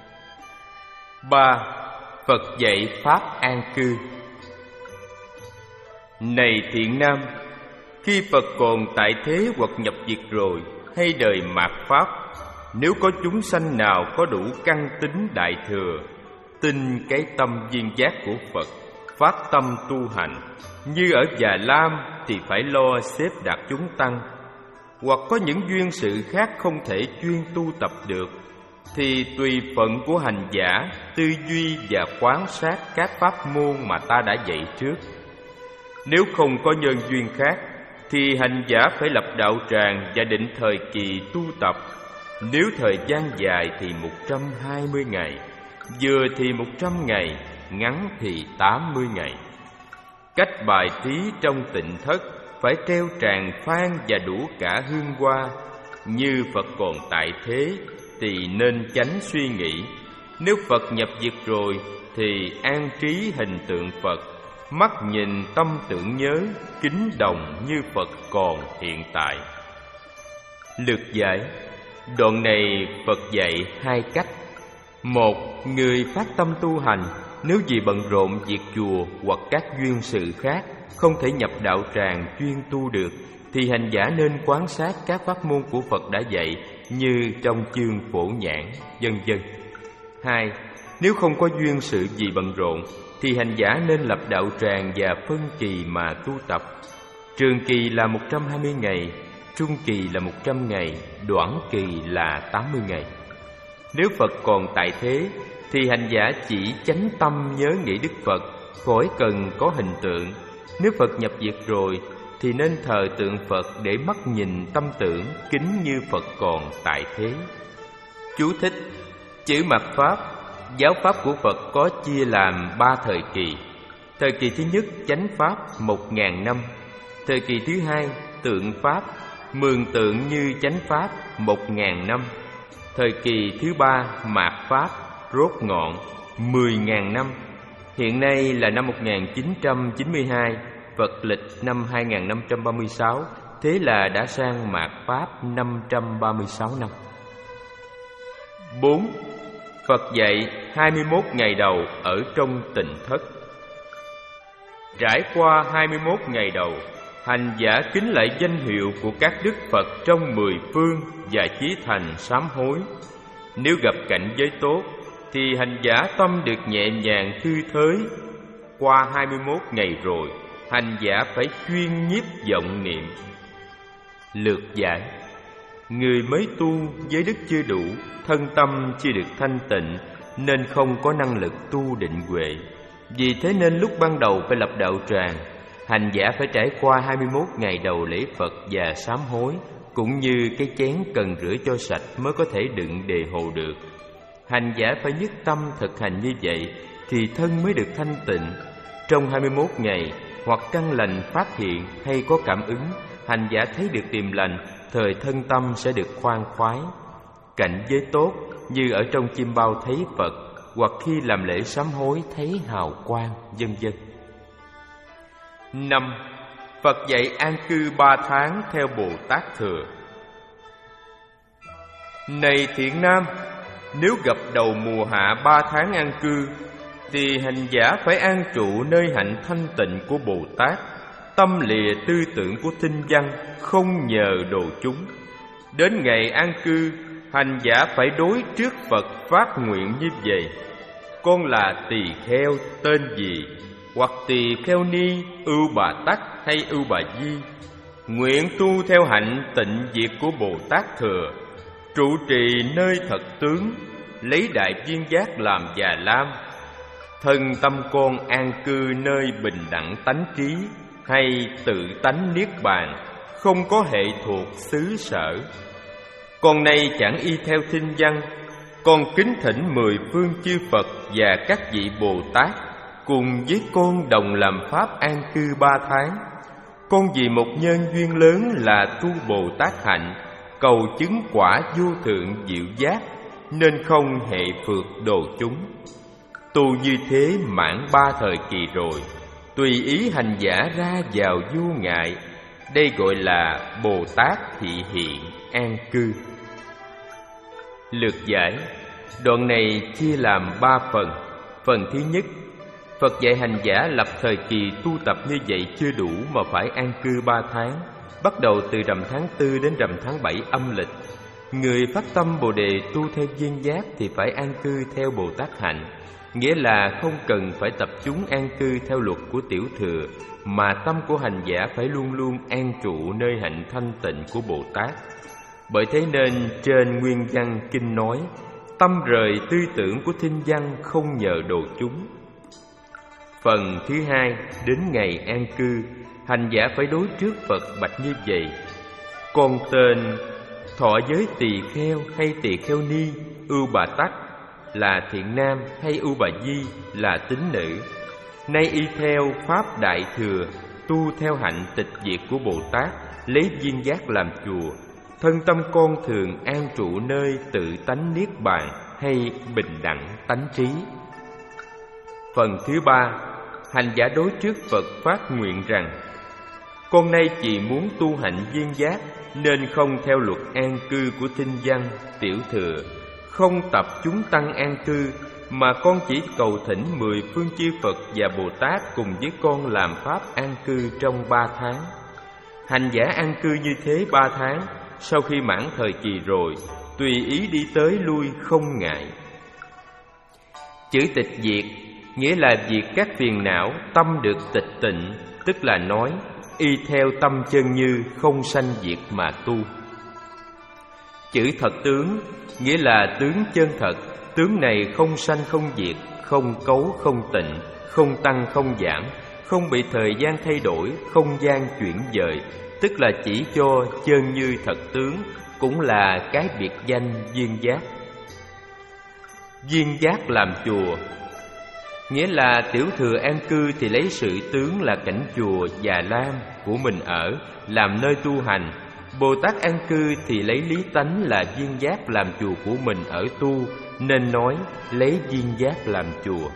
Ba. Phật dạy pháp an cư. Này Thiện Nam, khi Phật còn tại thế hoặc nhập diệt rồi, hay đời mạt pháp, nếu có chúng sanh nào có đủ căn tính đại thừa, tin cái tâm duyên giác của Phật, phát tâm tu hành, như ở Già Lam thì phải lo xếp đặt chúng tăng, hoặc có những duyên sự khác không thể chuyên tu tập được, thì tùy phận của hành giả tư duy và quan sát các pháp môn mà ta đã dạy trước. Nếu không có nhân duyên khác, thì hành giả phải lập đạo tràng và định thời kỳ tu tập. Nếu thời gian dài thì một trăm hai mươi ngày, vừa thì một trăm ngày, ngắn thì tám mươi ngày. Cách bài thí trong tịnh thất phải treo tràng phan và đủ cả hương hoa. Như Phật còn tại thế thì nên chánh suy nghĩ. Nếu Phật nhập diệt rồi thì an trí hình tượng Phật, mắt nhìn tâm tưởng nhớ, kính đồng như Phật còn hiện tại. Lược giải. Đoạn này Phật dạy hai cách. Một, người phát tâm tu hành, nếu vì bận rộn việc chùa hoặc các duyên sự khác không thể nhập đạo tràng chuyên tu được, thì hành giả nên quan sát các pháp môn của Phật đã dạy như trong chương Phổ Nhãn, vân vân. Hai, nếu không có duyên sự gì bận rộn, thì hành giả nên lập đạo tràng và phân kỳ mà tu tập. Trường kỳ là một trăm hai mươi ngày, trung kỳ là một trăm ngày, đoạn kỳ là tám mươi ngày. Nếu Phật còn tại thế, thì hành giả chỉ chánh tâm nhớ nghĩ Đức Phật, khỏi cần có hình tượng. Nếu Phật nhập diệt rồi, thì nên thờ tượng Phật để mắt nhìn tâm tưởng, kính như Phật còn tại thế. Chú thích: chữ mạt Pháp, giáo Pháp của Phật có chia làm ba thời kỳ. Thời kỳ thứ nhất chánh Pháp một ngàn năm. Thời kỳ thứ hai tượng Pháp, mường tượng như chánh Pháp một ngàn năm. Thời kỳ thứ ba mạt Pháp, rốt ngọn mười ngàn năm. Hiện nay là năm một nghìn chín trăm chín mươi hai, Phật lịch năm hai nghìn năm trăm ba mươi sáu, thế là đã sang mạt Pháp năm trăm ba mươi sáu năm. Bốn. Phật dạy hai mươi mốt ngày đầu ở trong Tịnh Thất. Trải qua hai mươi mốt ngày đầu, hành giả kính lạy danh hiệu của các đức Phật trong mười phương và chí thành sám hối. Nếu gặp cảnh giới tốt thì hành giả tâm được nhẹ nhàng thư thới. Qua hai mươi mốt ngày rồi, hành giả phải chuyên nhiếp vọng niệm. Lược giải: người mới tu giới đức chưa đủ, thân tâm chưa được thanh tịnh, nên không có năng lực tu định huệ. Vì thế nên lúc ban đầu phải lập đạo tràng, hành giả phải trải qua hai mươi mốt ngày đầu lễ Phật và sám hối, cũng như cái chén cần rửa cho sạch mới có thể đựng đề hồ được. Hành giả phải nhất tâm thực hành như vậy thì thân mới được thanh tịnh. Trong hai mươi mốt ngày, hoặc căn lành phát hiện hay có cảm ứng, hành giả thấy được điềm lành, thời thân tâm sẽ được khoan khoái. Cảnh giới tốt như ở trong chim bao thấy Phật, hoặc khi làm lễ sám hối thấy hào quang, vân vân. Năm. Phật dạy an cư ba tháng theo Bồ Tát Thừa. Này thiện nam, nếu gặp đầu mùa hạ ba tháng an cư, thì hành giả phải an trụ nơi hạnh thanh tịnh của Bồ Tát, tâm lìa tư tưởng của thinh văn, không nhờ đồ chúng. Đến ngày an cư, hành giả phải đối trước Phật phát nguyện như vậy: con là tỳ kheo tên gì, hoặc tỳ kheo ni ưu bà tắc hay ưu bà di, nguyện tu theo hạnh tịnh diệt của Bồ Tát Thừa, trụ trì nơi thật tướng, lấy đại viên giác làm già lam. Thân tâm con an cư nơi bình đẳng tánh trí, hay tự tánh niết bàn, không có hệ thuộc xứ sở. Con nay chẳng y theo thinh văn, con kính thỉnh mười phương chư Phật và các vị Bồ Tát cùng với con đồng làm pháp an cư ba tháng. Con vì một nhân duyên lớn là tu Bồ Tát hạnh, cầu chứng quả vô thượng diệu giác, nên không hệ phượt đồ chúng. Tu như thế mãn ba thời kỳ rồi, tùy ý hành giả ra vào vô ngại. Đây gọi là Bồ Tát thị hiện an cư. Lược giải: đoạn này chia làm ba phần. Phần thứ nhất, Phật dạy hành giả lập thời kỳ tu tập như vậy chưa đủ mà phải an cư ba tháng, bắt đầu từ rằm tháng tư đến rằm tháng bảy âm lịch. Người phát tâm Bồ đề tu theo viên giác thì phải an cư theo Bồ Tát hạnh, nghĩa là không cần phải tập chúng an cư theo luật của tiểu thừa, mà tâm của hành giả phải luôn luôn an trụ nơi hạnh thanh tịnh của Bồ Tát. Bởi thế nên trên nguyên văn kinh nói: tâm rời tư tưởng của thinh văn, không nhờ đồ chúng. Phần thứ hai, đến ngày an cư, hành giả phải đối trước Phật bạch như vậy: con tên thọ giới tỳ kheo hay tỳ kheo ni ưu bà tắc, là thiện nam hay ưu bà di, là tín nữ. Nay y theo pháp đại thừa, tu theo hạnh tịch diệt của Bồ Tát, lấy viên giác làm chùa. Thân tâm con thường an trụ nơi tự tánh niết bàn hay bình đẳng tánh trí. Phần thứ ba, hành giả đối trước Phật phát nguyện rằng: con nay chỉ muốn tu hạnh viên giác, nên không theo luật an cư của thinh văn, tiểu thừa, không tập chúng tăng an cư, mà con chỉ cầu thỉnh mười phương chư Phật và Bồ Tát cùng với con làm pháp an cư trong ba tháng. Hành giả an cư như thế ba tháng, sau khi mãn thời kỳ rồi, tùy ý đi tới lui không ngại. Chữ tịch diệt nghĩa là diệt các phiền não, tâm được tịch tịnh, tức là nói y theo tâm chân như, không sanh diệt mà tu. Chữ thật tướng nghĩa là tướng chân thật, tướng này không sanh không diệt, không cấu không tịnh, không tăng không giảm, không bị thời gian thay đổi, không gian chuyển dời, tức là chỉ cho chân như thật tướng, cũng là cái biệt danh duyên giác. Viên giác làm chùa, nghĩa là tiểu thừa an cư thì lấy sự tướng là cảnh chùa Già Lam của mình ở làm nơi tu hành. Bồ Tát an cư thì lấy lý tánh là viên giác làm chùa của mình ở tu, nên nói lấy viên giác làm chùa.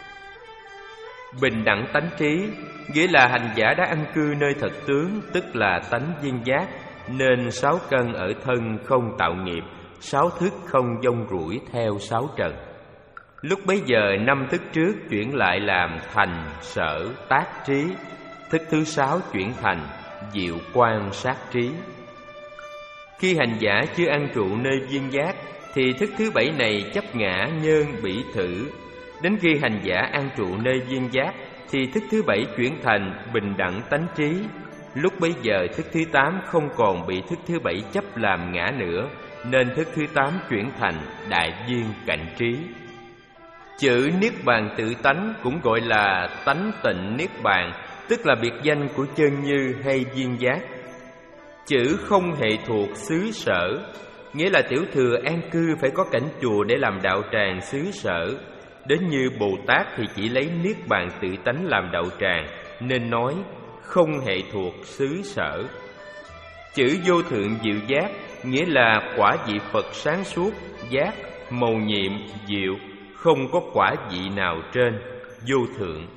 Bình đẳng tánh trí, nghĩa là hành giả đã an cư nơi thật tướng, tức là tánh viên giác, nên sáu căn ở thân không tạo nghiệp, sáu thức không vong rủi theo sáu trần. Lúc bấy giờ năm thức trước chuyển lại làm thành sở tác trí, thức thứ sáu chuyển thành diệu quan sát trí. Khi hành giả chưa an trụ nơi viên giác thì thức thứ bảy này chấp ngã nhân bỉ thử. Đến khi hành giả an trụ nơi viên giác thì thức thứ bảy chuyển thành bình đẳng tánh trí. Lúc bấy giờ thức thứ tám không còn bị thức thứ bảy chấp làm ngã nữa, nên thức thứ tám chuyển thành đại viên cảnh trí. Chữ Niết Bàn tự tánh cũng gọi là tánh tịnh Niết Bàn, tức là biệt danh của chân như hay viên giác. Chữ không hệ thuộc xứ sở, nghĩa là tiểu thừa an cư phải có cảnh chùa để làm đạo tràng xứ sở. Đến như Bồ Tát thì chỉ lấy Niết Bàn tự tánh làm đạo tràng, nên nói không hệ thuộc xứ sở. Chữ vô thượng diệu giác, nghĩa là quả vị Phật sáng suốt, giác, mầu nhiệm, diệu, không có quả vị nào trên, vô thượng.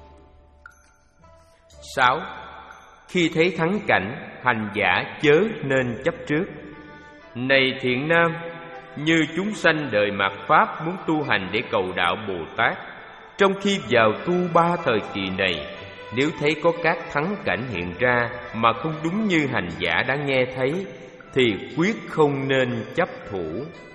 Sáu. Khi thấy thắng cảnh, hành giả chớ nên chấp trước. Này thiện nam, như chúng sanh đời mạt Pháp muốn tu hành để cầu đạo Bồ Tát, trong khi vào tu ba thời kỳ này, nếu thấy có các thắng cảnh hiện ra mà không đúng như hành giả đã nghe thấy, thì quyết không nên chấp thủ.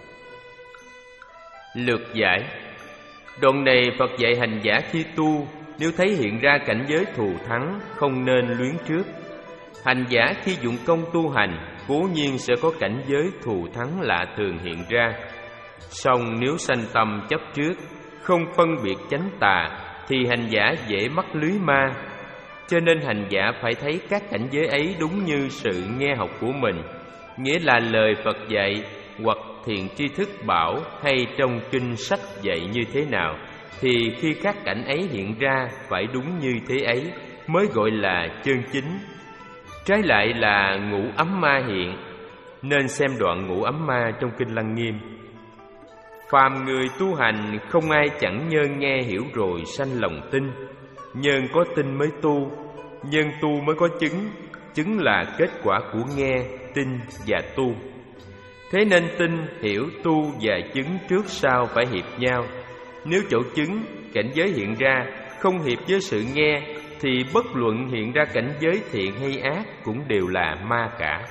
Lược giải. Đoạn này Phật dạy hành giả khi tu, nếu thấy hiện ra cảnh giới thù thắng, không nên luyến trước. Hành giả khi dụng công tu hành, cố nhiên sẽ có cảnh giới thù thắng lạ thường hiện ra. Song nếu sanh tâm chấp trước, không phân biệt chánh tà, thì hành giả dễ mắc lưới ma. Cho nên hành giả phải thấy các cảnh giới ấy đúng như sự nghe học của mình, nghĩa là lời Phật dạy hoặc thiện tri thức bảo hay trong kinh sách dạy như thế nào, thì khi các cảnh ấy hiện ra phải đúng như thế ấy mới gọi là chân chính. Trái lại là ngũ ấm ma hiện, nên xem đoạn ngũ ấm ma trong kinh Lăng Nghiêm. Phàm người tu hành không ai chẳng nhân nghe hiểu rồi sanh lòng tin. Nhân có tin mới tu, nhân tu mới có chứng. Chứng là kết quả của nghe, tin và tu. Thế nên tin, hiểu, tu và chứng trước sau phải hiệp nhau. Nếu chỗ chứng, cảnh giới hiện ra không hiệp với sự nghe, thì bất luận hiện ra cảnh giới thiện hay ác cũng đều là ma cả.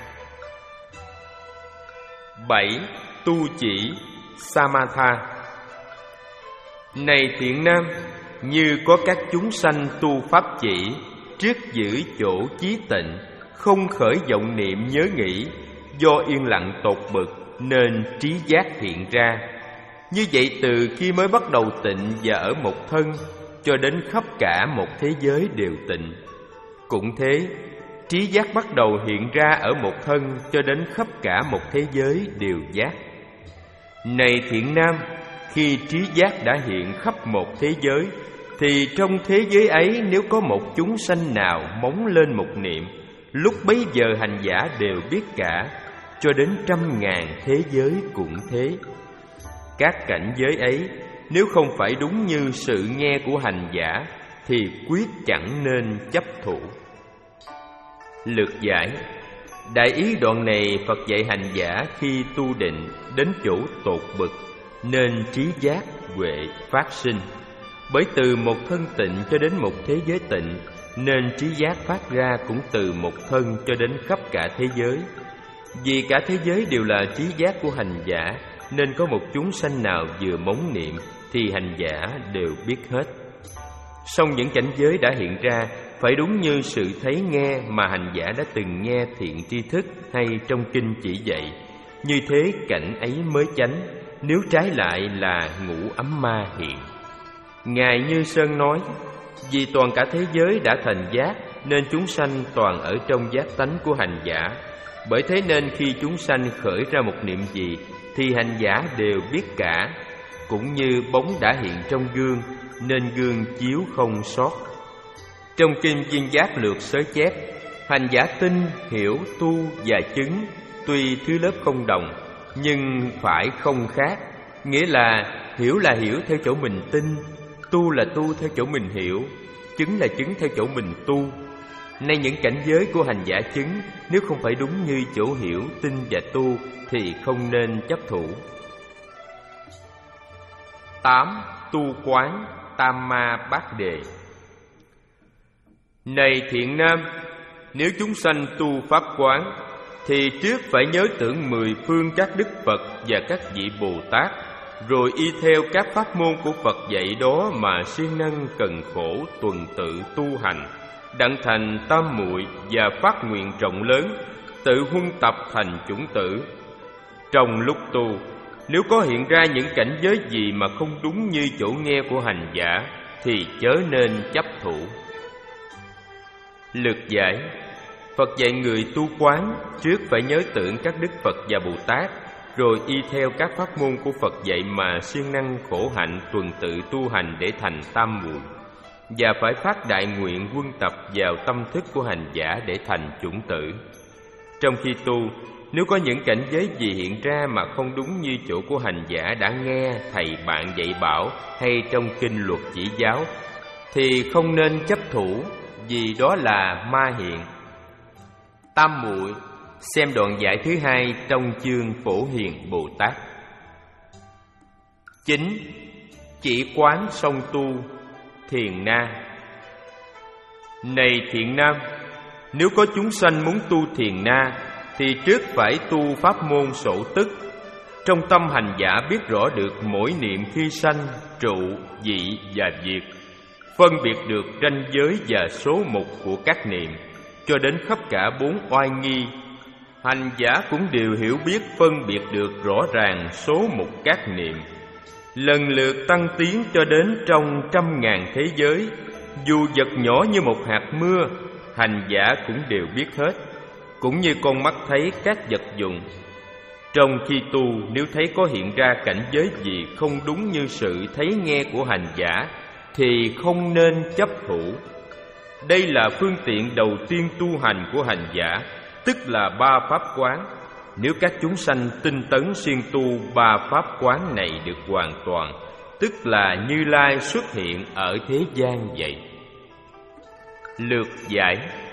Bảy. Tu chỉ Samatha. Này thiện nam, như có các chúng sanh tu pháp chỉ, trước giữ chỗ chí tịnh, không khởi vọng niệm nhớ nghĩ, do yên lặng tột bực nên trí giác hiện ra. Như vậy từ khi mới bắt đầu tịnh và ở một thân, cho đến khắp cả một thế giới đều tịnh. Cũng thế, trí giác bắt đầu hiện ra ở một thân, cho đến khắp cả một thế giới đều giác. Này thiện nam, khi trí giác đã hiện khắp một thế giới, thì trong thế giới ấy nếu có một chúng sanh nào móng lên một niệm, lúc bấy giờ hành giả đều biết cả, cho đến trăm ngàn thế giới cũng thế. Các cảnh giới ấy nếu không phải đúng như sự nghe của hành giả, thì quyết chẳng nên chấp thủ. Lược giải. Đại ý đoạn này Phật dạy hành giả khi tu định đến chỗ tột bực, nên trí giác huệ phát sinh. Bởi từ một thân tịnh cho đến một thế giới tịnh, nên trí giác phát ra cũng từ một thân cho đến khắp cả thế giới. Vì cả thế giới đều là trí giác của hành giả, nên có một chúng sanh nào vừa móng niệm thì hành giả đều biết hết. Song những cảnh giới đã hiện ra phải đúng như sự thấy nghe mà hành giả đã từng nghe thiện tri thức hay trong kinh chỉ dạy. Như thế cảnh ấy mới chánh, nếu trái lại là ngũ ấm ma hiện. Ngài Như Sơn nói, vì toàn cả thế giới đã thành giác, nên chúng sanh toàn ở trong giác tánh của hành giả. Bởi thế nên khi chúng sanh khởi ra một niệm gì, thì hành giả đều biết cả. cũng như bóng đã hiện trong gương, nên gương chiếu không sót. Trong kinh Viên Giác Lược Sớ chép, hành giả tin, hiểu, tu và chứng tuy thứ lớp không đồng, nhưng phải không khác. Nghĩa là hiểu là hiểu theo chỗ mình tin, tu là tu theo chỗ mình hiểu, chứng là chứng theo chỗ mình tu. Nay những cảnh giới của hành giả chứng, nếu không phải đúng như chỗ hiểu, tin và tu thì không nên chấp thủ. Tám. Tu quán Tam Ma Bát Đề. Này thiện nam, nếu chúng sanh tu pháp quán thì trước phải nhớ tưởng mười phương các đức Phật và các vị Bồ Tát, rồi y theo các pháp môn của Phật dạy đó mà siêng năng cần khổ tuần tự tu hành, đặng thành tam muội và phát nguyện rộng lớn, tự huân tập thành chủng tử. Trong lúc tu, nếu có hiện ra những cảnh giới gì mà không đúng như chỗ nghe của hành giả thì chớ nên chấp thủ. Lược giải. Phật dạy người tu quán trước phải nhớ tưởng các đức Phật và Bồ Tát, rồi y theo các pháp môn của Phật dạy mà siêng năng khổ hạnh tuần tự tu hành để thành tam muội, và phải phát đại nguyện quân tập vào tâm thức của hành giả để thành chủng tử. Trong khi tu, nếu có những cảnh giới gì hiện ra mà không đúng như chỗ của hành giả đã nghe thầy bạn dạy bảo hay trong kinh luật chỉ giáo, thì không nên chấp thủ, vì đó là ma hiện. Tam muội, xem đoạn giải thứ hai trong chương Phổ Hiền Bồ Tát. Chín. Chỉ quán song tu thiền na. Này thiện nam, nếu có chúng sanh muốn tu thiền na thì trước phải tu pháp môn sổ tức. Trong tâm hành giả biết rõ được mỗi niệm khi sanh, trụ, dị và diệt, phân biệt được ranh giới và số mục của các niệm, cho đến khắp cả bốn oai nghi. Hành giả cũng đều hiểu biết phân biệt được rõ ràng số mục các niệm, lần lượt tăng tiến cho đến trong trăm ngàn thế giới. Dù vật nhỏ như một hạt mưa, hành giả cũng đều biết hết, cũng như con mắt thấy các vật dụng. Trong khi tu, nếu thấy có hiện ra cảnh giới gì không đúng như sự thấy nghe của hành giả thì không nên chấp thủ. Đây là phương tiện đầu tiên tu hành của hành giả, tức là ba pháp quán. Nếu các chúng sanh tinh tấn siêng tu ba pháp quán này được hoàn toàn, tức là Như Lai xuất hiện ở thế gian vậy. Lược giải.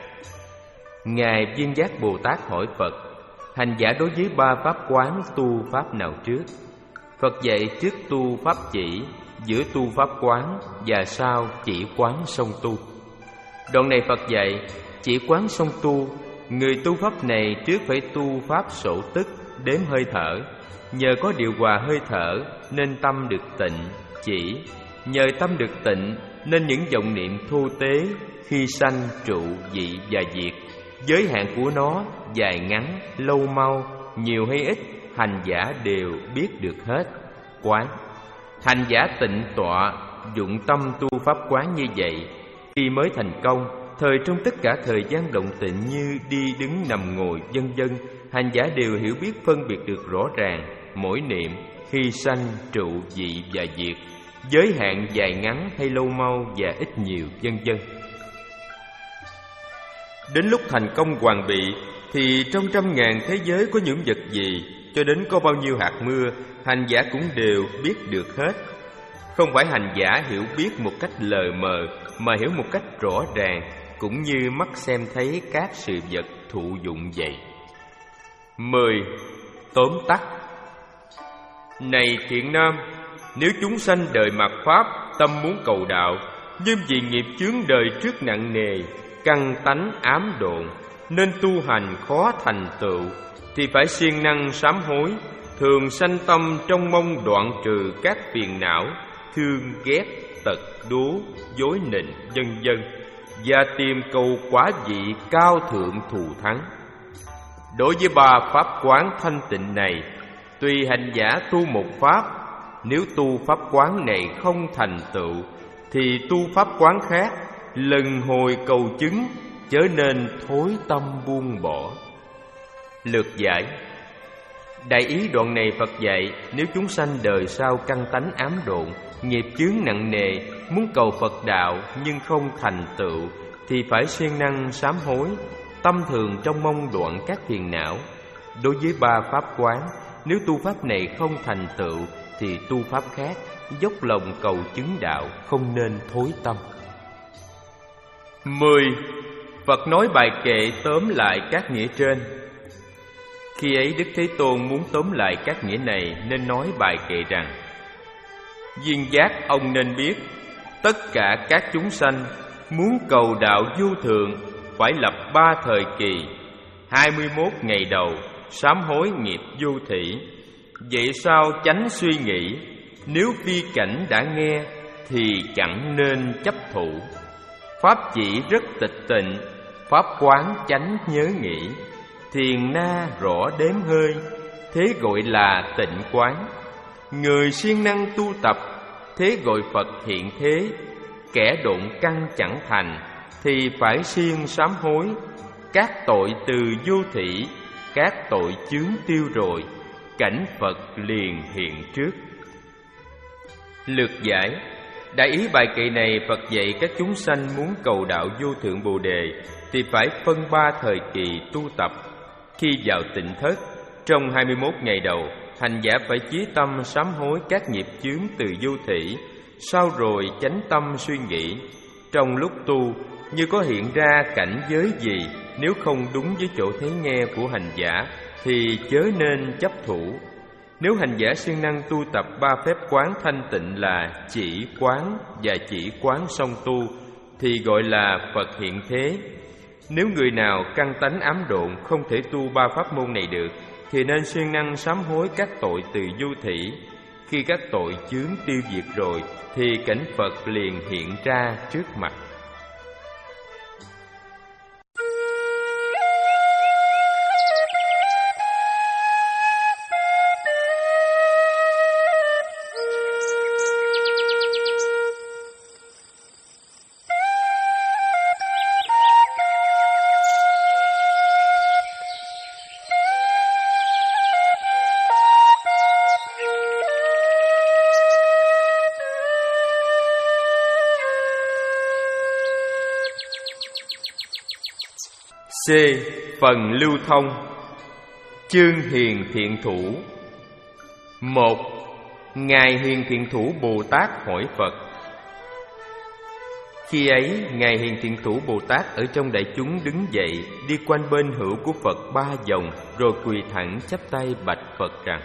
Ngài Viên Giác Bồ Tát hỏi Phật: hành giả đối với ba pháp quán tu pháp nào trước? Phật dạy trước tu pháp chỉ, giữa tu pháp quán và sau chỉ quán song tu. Đoạn này Phật dạy chỉ quán song tu. Người tu pháp này trước phải tu pháp sổ tức, đếm hơi thở. Nhờ có điều hòa hơi thở nên tâm được tịnh, chỉ. Nhờ tâm được tịnh nên những vọng niệm thô tế khi sanh, trụ, dị và diệt, giới hạn của nó dài ngắn, lâu mau, nhiều hay ít, hành giả đều biết được hết. Quán. Hành giả tịnh tọa, dụng tâm tu pháp quán như vậy, khi mới thành công, thời trong tất cả thời gian động tịnh như đi đứng nằm ngồi vân vân, hành giả đều hiểu biết phân biệt được rõ ràng mỗi niệm khi sanh, trụ, dị và diệt, giới hạn dài ngắn hay lâu mau và ít nhiều vân vân. Đến lúc thành công hoàn bị thì trong trăm ngàn thế giới có những vật gì, cho đến có bao nhiêu hạt mưa, hành giả cũng đều biết được hết. Không phải hành giả hiểu biết một cách lờ mờ, mà hiểu một cách rõ ràng, cũng như mắt xem thấy các sự vật thụ dụng vậy. Mười. Tóm tắt. Này thiện nam, nếu chúng sanh đời mạt pháp, tâm muốn cầu đạo, nhưng vì nghiệp chướng đời trước nặng nề, căn tánh ám độn, nên tu hành khó thành tựu, thì phải siêng năng sám hối, thường sanh tâm trong mong đoạn trừ các phiền não, thương ghét, tật đố, dối nịnh, vân vân, và tìm cầu quả vị cao thượng thù thắng. Đối với ba pháp quán thanh tịnh này, tùy hành giả tu một pháp, nếu tu pháp quán này không thành tựu, thì tu pháp quán khác, lần hồi cầu chứng, chớ nên thối tâm buông bỏ. Lược giải. Đại ý đoạn này Phật dạy, nếu chúng sanh đời sau căn tánh ám độn, nghiệp chướng nặng nề, muốn cầu Phật đạo nhưng không thành tựu, thì phải siêng năng sám hối, tâm thường trong mong đoạn các phiền não. Đối với ba pháp quán, nếu tu pháp này không thành tựu, thì tu pháp khác, dốc lòng cầu chứng đạo, không nên thối tâm. Mười. Phật nói bài kệ tóm lại các nghĩa trên. Khi ấy Đức Thế Tôn muốn tóm lại các nghĩa này nên nói bài kệ rằng: Duyên giác ông nên biết, tất cả các chúng sanh muốn cầu đạo vô thượng, phải lập ba thời kỳ, hai mươi mốt ngày đầu, sám hối nghiệp vô thỉ. Vậy sao chánh suy nghĩ, nếu phi cảnh đã nghe, thì chẳng nên chấp thụ. Pháp chỉ rất tịch tịnh, pháp quán chánh nhớ nghĩ. Thiền na rõ đếm hơi, thế gọi là tịnh quán. Người siêng năng tu tập, thế gọi Phật hiện thế. Kẻ độn căn chẳng thành, thì phải siêng sám hối. Các tội từ vô thỉ, các tội chướng tiêu rồi, cảnh Phật liền hiện trước. Lược giải. Đại ý bài kệ này Phật dạy các chúng sanh muốn cầu đạo vô thượng Bồ Đề thì phải phân ba thời kỳ tu tập. Khi vào tịnh thất, trong hai mươi mốt ngày đầu, hành giả phải chí tâm sám hối các nghiệp chướng từ vô thỉ. Sau rồi chánh tâm suy nghĩ. Trong lúc tu, như có hiện ra cảnh giới gì, nếu không đúng với chỗ thấy nghe của hành giả, thì chớ nên chấp thủ. Nếu hành giả siêng năng tu tập ba phép quán thanh tịnh là chỉ quán và chỉ quán song tu, thì gọi là Phật hiện thế. Nếu người nào căn tánh ám độn, không thể tu ba pháp môn này được, thì nên siêng năng sám hối các tội từ vô thỉ. Khi các tội chướng tiêu diệt rồi, thì cảnh Phật liền hiện ra trước mặt. C. Phần lưu thông. Chương Hiền Thiện Thủ. Một. Ngài Hiền Thiện Thủ Bồ Tát hỏi Phật. Khi ấy, Ngài Hiền Thiện Thủ Bồ Tát ở trong đại chúng đứng dậy, đi quanh bên hữu của Phật ba vòng, rồi quỳ thẳng chắp tay bạch Phật rằng: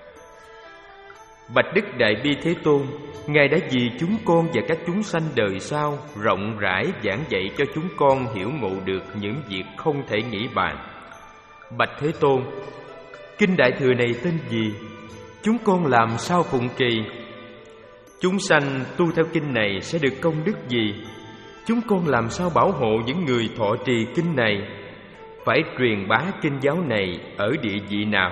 Bạch Đức Đại Bi Thế Tôn, Ngài đã vì chúng con và các chúng sanh đời sau rộng rãi giảng dạy cho chúng con hiểu ngộ được những việc không thể nghĩ bàn. Bạch Thế Tôn, kinh Đại Thừa này tên gì? Chúng con làm sao phụng trì? Chúng sanh tu theo kinh này sẽ được công đức gì? Chúng con làm sao bảo hộ những người thọ trì kinh này? Phải truyền bá kinh giáo này ở địa vị nào?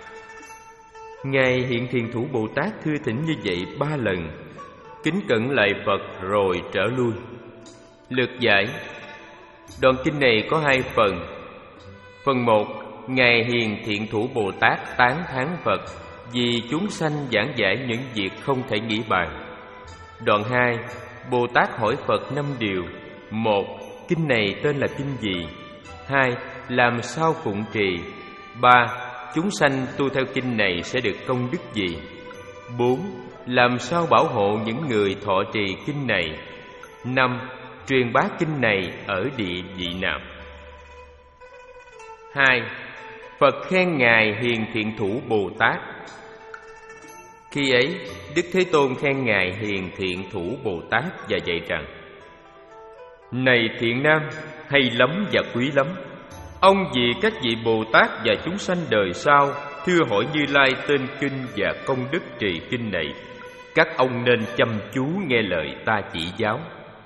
Ngài Hiện Thiện Thủ Bồ Tát thưa thỉnh như vậy ba lần, kính cẩn lạy Phật rồi trở lui. Lược giải. Đoạn kinh này có hai phần. Phần một, Ngài Hiền Thiện Thủ Bồ Tát tán thán Phật vì chúng sanh giảng giải những việc không thể nghĩ bàn. Đoạn hai, Bồ Tát hỏi Phật năm điều. Một, kinh này tên là kinh gì? Hai, làm sao phụng trì? Ba, chúng sanh tu theo kinh này sẽ được công đức gì? Bốn, làm sao bảo hộ những người thọ trì kinh này? Năm, truyền bá kinh này ở địa vị nào? Hai, Phật khen Ngài Hiền Thiện Thủ Bồ Tát. Khi ấy, Đức Thế Tôn khen Ngài Hiền Thiện Thủ Bồ Tát và dạy rằng: Này thiện nam, hay lắm và quý lắm. Ông vì các vị Bồ Tát và chúng sanh đời sau thưa hỏi Như Lai tên kinh và công đức trì kinh này, các ông nên chăm chú nghe lời ta chỉ giáo.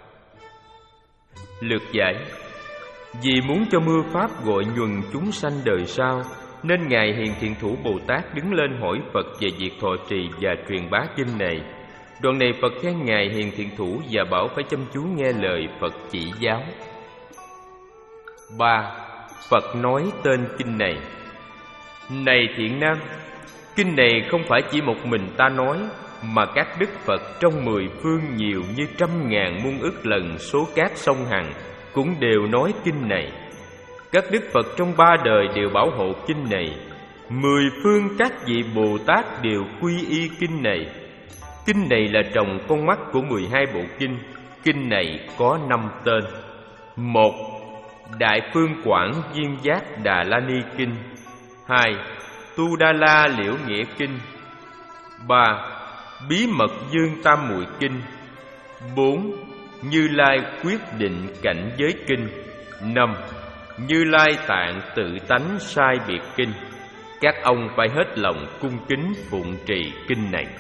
Lược giải. Vì muốn cho mưa pháp gọi nhuần chúng sanh đời sau, nên Ngài Hiền Thiện Thủ Bồ Tát đứng lên hỏi Phật về việc thọ trì và truyền bá kinh này. Đoạn này Phật khen Ngài Hiền Thiện Thủ và bảo phải chăm chú nghe lời Phật chỉ giáo. Ba. Phật nói tên kinh này. Này thiện nam, kinh này không phải chỉ một mình ta nói, mà các đức Phật trong mười phương nhiều như trăm ngàn muôn ức lần số cát sông Hằng cũng đều nói kinh này. Các đức Phật trong ba đời đều bảo hộ kinh này. Mười phương các vị Bồ Tát đều quy y kinh này. Kinh này là tròng con mắt của mười hai bộ kinh. Kinh này có năm tên. Một. Đại Phương Quảng Viên Giác Đà La Ni Kinh. Hai. Tu Đa La Liễu Nghĩa Kinh. Ba. Bí Mật Dương Tam Muội Kinh. Bốn. Như Lai Quyết Định Cảnh Giới Kinh. Năm. Như Lai Tạng Tự Tánh Sai Biệt Kinh. Các ông phải hết lòng cung kính phụng trì kinh này.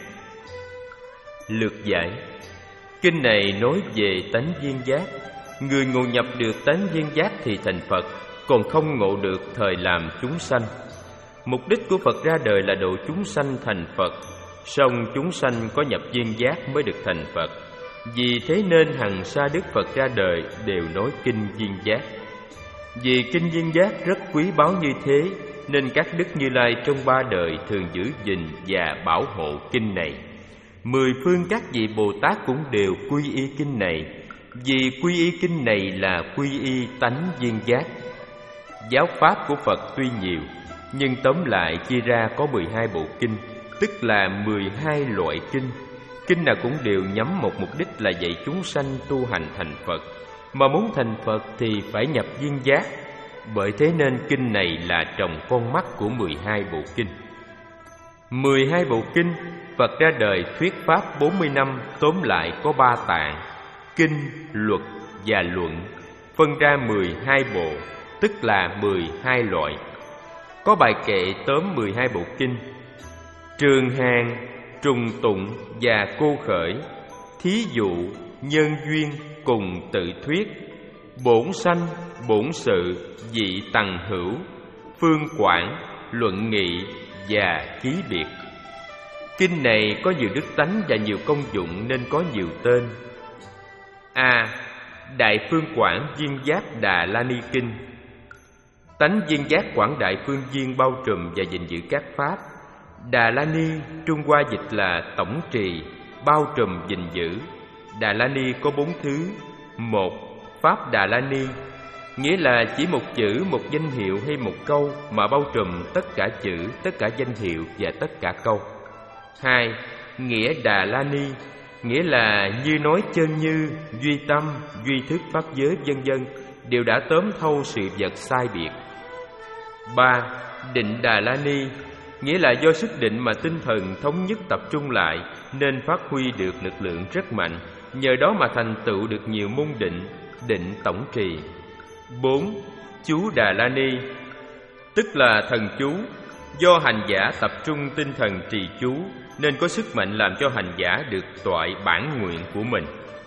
Lược giải. Kinh này nói về tánh viên giác. Người ngộ nhập được tánh viên giác thì thành Phật, còn không ngộ được thời làm chúng sanh. Mục đích của Phật ra đời là độ chúng sanh thành Phật, song chúng sanh có nhập viên giác mới được thành Phật. Vì thế nên hằng sa đức Phật ra đời đều nói kinh viên giác. Vì kinh viên giác rất quý báu như thế, nên các đức Như Lai trong ba đời thường giữ gìn và bảo hộ kinh này. Mười phương các vị Bồ Tát cũng đều quy y kinh này, vì quy y kinh này là quy y tánh viên giác. Giáo pháp của Phật tuy nhiều, nhưng tóm lại chia ra có mười hai bộ kinh, tức là mười hai loại kinh. Kinh nào cũng đều nhắm một mục đích là dạy chúng sanh tu hành thành Phật. Mà muốn thành Phật thì phải nhập viên giác. Bởi thế nên kinh này là tròng con mắt của mười hai bộ kinh. Mười hai bộ kinh, Phật ra đời thuyết pháp bốn mươi năm, tóm lại có ba tạng: kinh, luật và luận, phân ra mười hai bộ, tức là mười hai loại. Có bài kệ tóm mười hai bộ kinh: Trường hàng, trùng tụng và cô khởi, thí dụ, nhân duyên cùng tự thuyết, bổn sanh, bổn sự, dị tằng hữu, phương quảng, luận nghị và ký biệt. Kinh này có nhiều đức tánh và nhiều công dụng nên có nhiều tên. A. Đại Phương Quảng Viên Giác Đà La Ni Kinh. Tánh viên giác quảng đại phương viên bao trùm và gìn giữ các pháp. Đà La Ni Trung Hoa dịch là tổng trì, bao trùm gìn giữ. Đà La Ni có bốn thứ. Một. Pháp Đà La Ni, nghĩa là chỉ một chữ, một danh hiệu hay một câu mà bao trùm tất cả chữ, tất cả danh hiệu và tất cả câu. Hai. Nghĩa Đà La Ni, nghĩa là như nói chân như, duy tâm, duy thức pháp giới vân vân đều đã tóm thâu sự vật sai biệt. Ba. Định Đà La Ni, nghĩa là do sức định mà tinh thần thống nhất tập trung lại nên phát huy được lực lượng rất mạnh, nhờ đó mà thành tựu được nhiều môn định, định tổng trì. Bốn. Chú Đà La Ni, tức là thần chú, do hành giả tập trung tinh thần trì chú nên có sức mạnh làm cho hành giả được toại bản nguyện của mình.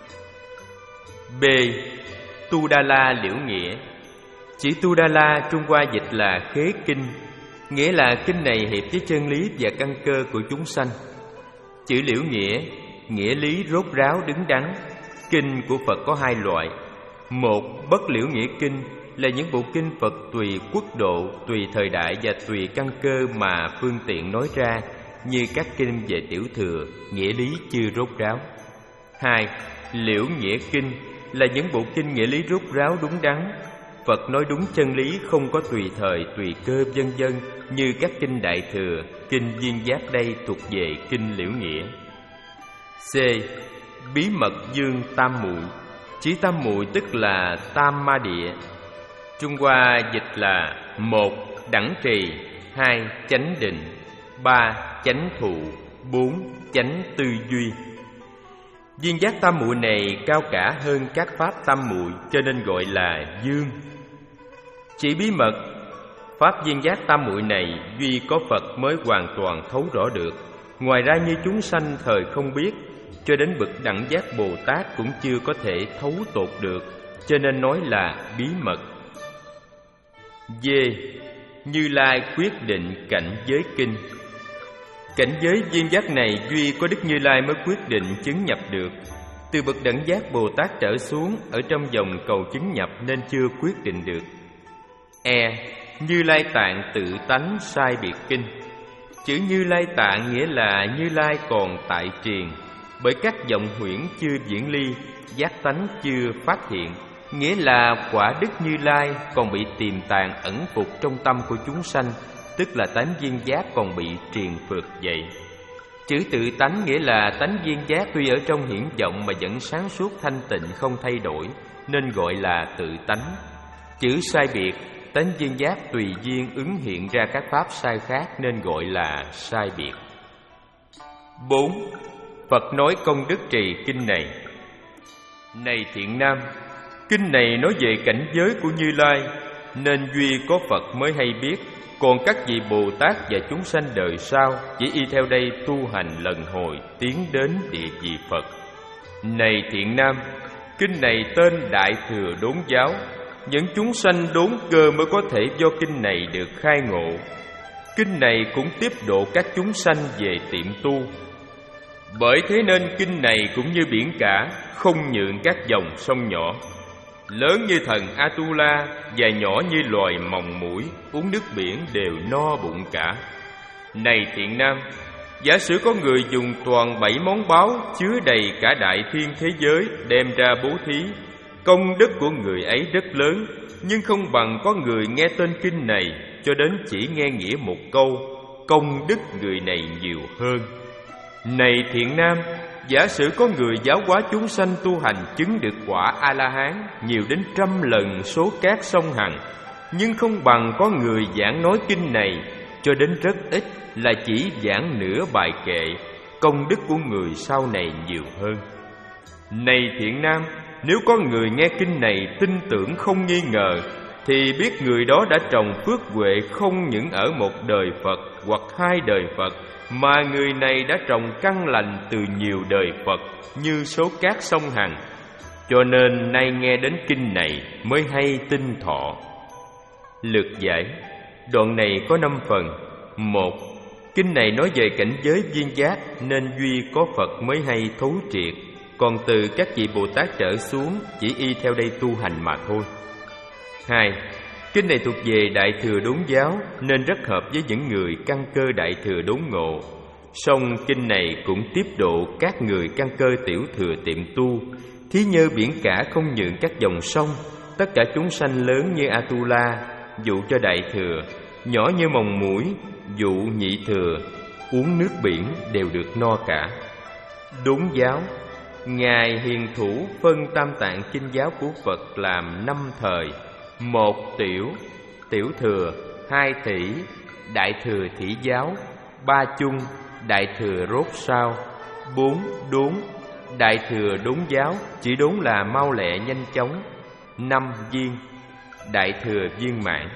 B. Tu Đa La Liễu Nghĩa. Chữ Tu Đa La Trung Hoa dịch là khế kinh, nghĩa là kinh này hiệp với chân lý và căn cơ của chúng sanh. Chữ Liễu Nghĩa, nghĩa lý rốt ráo đứng đắn. Kinh của Phật có hai loại. Một. Bất Liễu Nghĩa Kinh là những bộ kinh Phật tùy quốc độ, tùy thời đại và tùy căn cơ mà phương tiện nói ra, như các kinh về tiểu thừa, nghĩa lý chưa rốt ráo. Hai. Liễu Nghĩa Kinh là những bộ kinh nghĩa lý rốt ráo đúng đắn. Phật nói đúng chân lý, không có tùy thời, tùy cơ vân vân như các kinh đại thừa. Kinh Viên Giác đây thuộc về kinh Liễu Nghĩa. C. Bí Mật Dương Tam Muội. Chữ tam muội tức là tam ma địa. Trung Hoa dịch là: một. Đẳng trì, hai. Chánh định, ba. Chánh thụ, bốn. Chánh tư duy. Viên giác tam muội này cao cả hơn các pháp tam muội, cho nên gọi là dương. Chỉ bí mật pháp viên giác tam muội này duy có Phật mới hoàn toàn thấu rõ được, ngoài ra như chúng sanh thời không biết, cho đến bậc đẳng giác Bồ Tát cũng chưa có thể thấu tột được, cho nên nói là bí mật. D. Như Lai Quyết Định Cảnh Giới Kinh. Cảnh giới viên giác này duy có Đức Như Lai mới quyết định chứng nhập được. Từ bậc đẳng giác Bồ Tát trở xuống, ở trong dòng cầu chứng nhập nên chưa quyết định được. E. Như Lai Tạng Tự Tánh Sai Biệt Kinh. Chữ Như Lai Tạng nghĩa là Như Lai còn tại triền, bởi các vọng huyễn chưa diễn ly, giác tánh chưa phát hiện, nghĩa là quả đức Như Lai còn bị tiềm tàng ẩn phục trong tâm của chúng sanh, tức là tánh viên giác còn bị triền phượt vậy. Chữ tự tánh nghĩa là tánh viên giác tuy ở trong hiển vọng mà vẫn sáng suốt thanh tịnh không thay đổi, nên gọi là tự tánh. Chữ sai biệt, tánh viên giác tùy duyên ứng hiện ra các pháp sai khác nên gọi là sai biệt. Bốn. Phật nói công đức trì kinh này. Này thiện nam, kinh này nói về cảnh giới của Như Lai, nên duy có Phật mới hay biết. Còn các vị Bồ Tát và chúng sanh đời sau chỉ y theo đây tu hành lần hồi tiến đến địa vị Phật. Này thiện nam, kinh này tên Đại Thừa Đốn Giáo. Những chúng sanh đốn cơ mới có thể do kinh này được khai ngộ. Kinh này cũng tiếp độ các chúng sanh về tiệm tu. Bởi thế nên kinh này cũng như biển cả, không nhượng các dòng sông nhỏ. Lớn như thần Atula và nhỏ như loài mòng mũi, uống nước biển đều no bụng cả. Này thiện nam, giả sử có người dùng toàn bảy món báu chứa đầy cả đại thiên thế giới đem ra bố thí, công đức của người ấy rất lớn, nhưng không bằng có người nghe tên kinh này cho đến chỉ nghe nghĩa một câu, công đức người này nhiều hơn. Này thiện nam, giả sử có người giáo hóa chúng sanh tu hành chứng được quả A-la-hán nhiều đến trăm lần số cát sông Hằng, nhưng không bằng có người giảng nói kinh này cho đến rất ít, là chỉ giảng nửa bài kệ, công đức của người sau này nhiều hơn. Này thiện nam, nếu có người nghe kinh này tin tưởng không nghi ngờ, thì biết người đó đã trồng phước huệ không những ở một đời Phật hoặc hai đời Phật, mà người này đã trồng căn lành từ nhiều đời Phật như số cát sông Hằng. Cho nên nay nghe đến kinh này mới hay tin thọ. Lược giải. Đoạn này có năm phần. Một. Kinh này nói về cảnh giới viên giác nên duy có Phật mới hay thấu triệt, còn từ các vị Bồ Tát trở xuống chỉ y theo đây tu hành mà thôi. Hai. Kinh này thuộc về Đại Thừa Đốn Giáo nên rất hợp với những người căn cơ Đại Thừa đốn ngộ. Song kinh này cũng tiếp độ các người căn cơ tiểu thừa tiệm tu. Thí như biển cả không nhượng các dòng sông, tất cả chúng sanh lớn như Atula dụ cho Đại Thừa, nhỏ như mòng mũi dụ nhị thừa, uống nước biển đều được no cả. Đốn giáo. Ngài hiền thủ phân tam tạng kinh giáo của Phật làm năm thời: một tiểu, tiểu thừa; hai tỷ, đại thừa thỉ giáo; ba chung, đại thừa rốt sao; bốn đốn, đại thừa đốn giáo, chỉ đốn là mau lẹ nhanh chóng; năm viên, đại thừa viên mãn.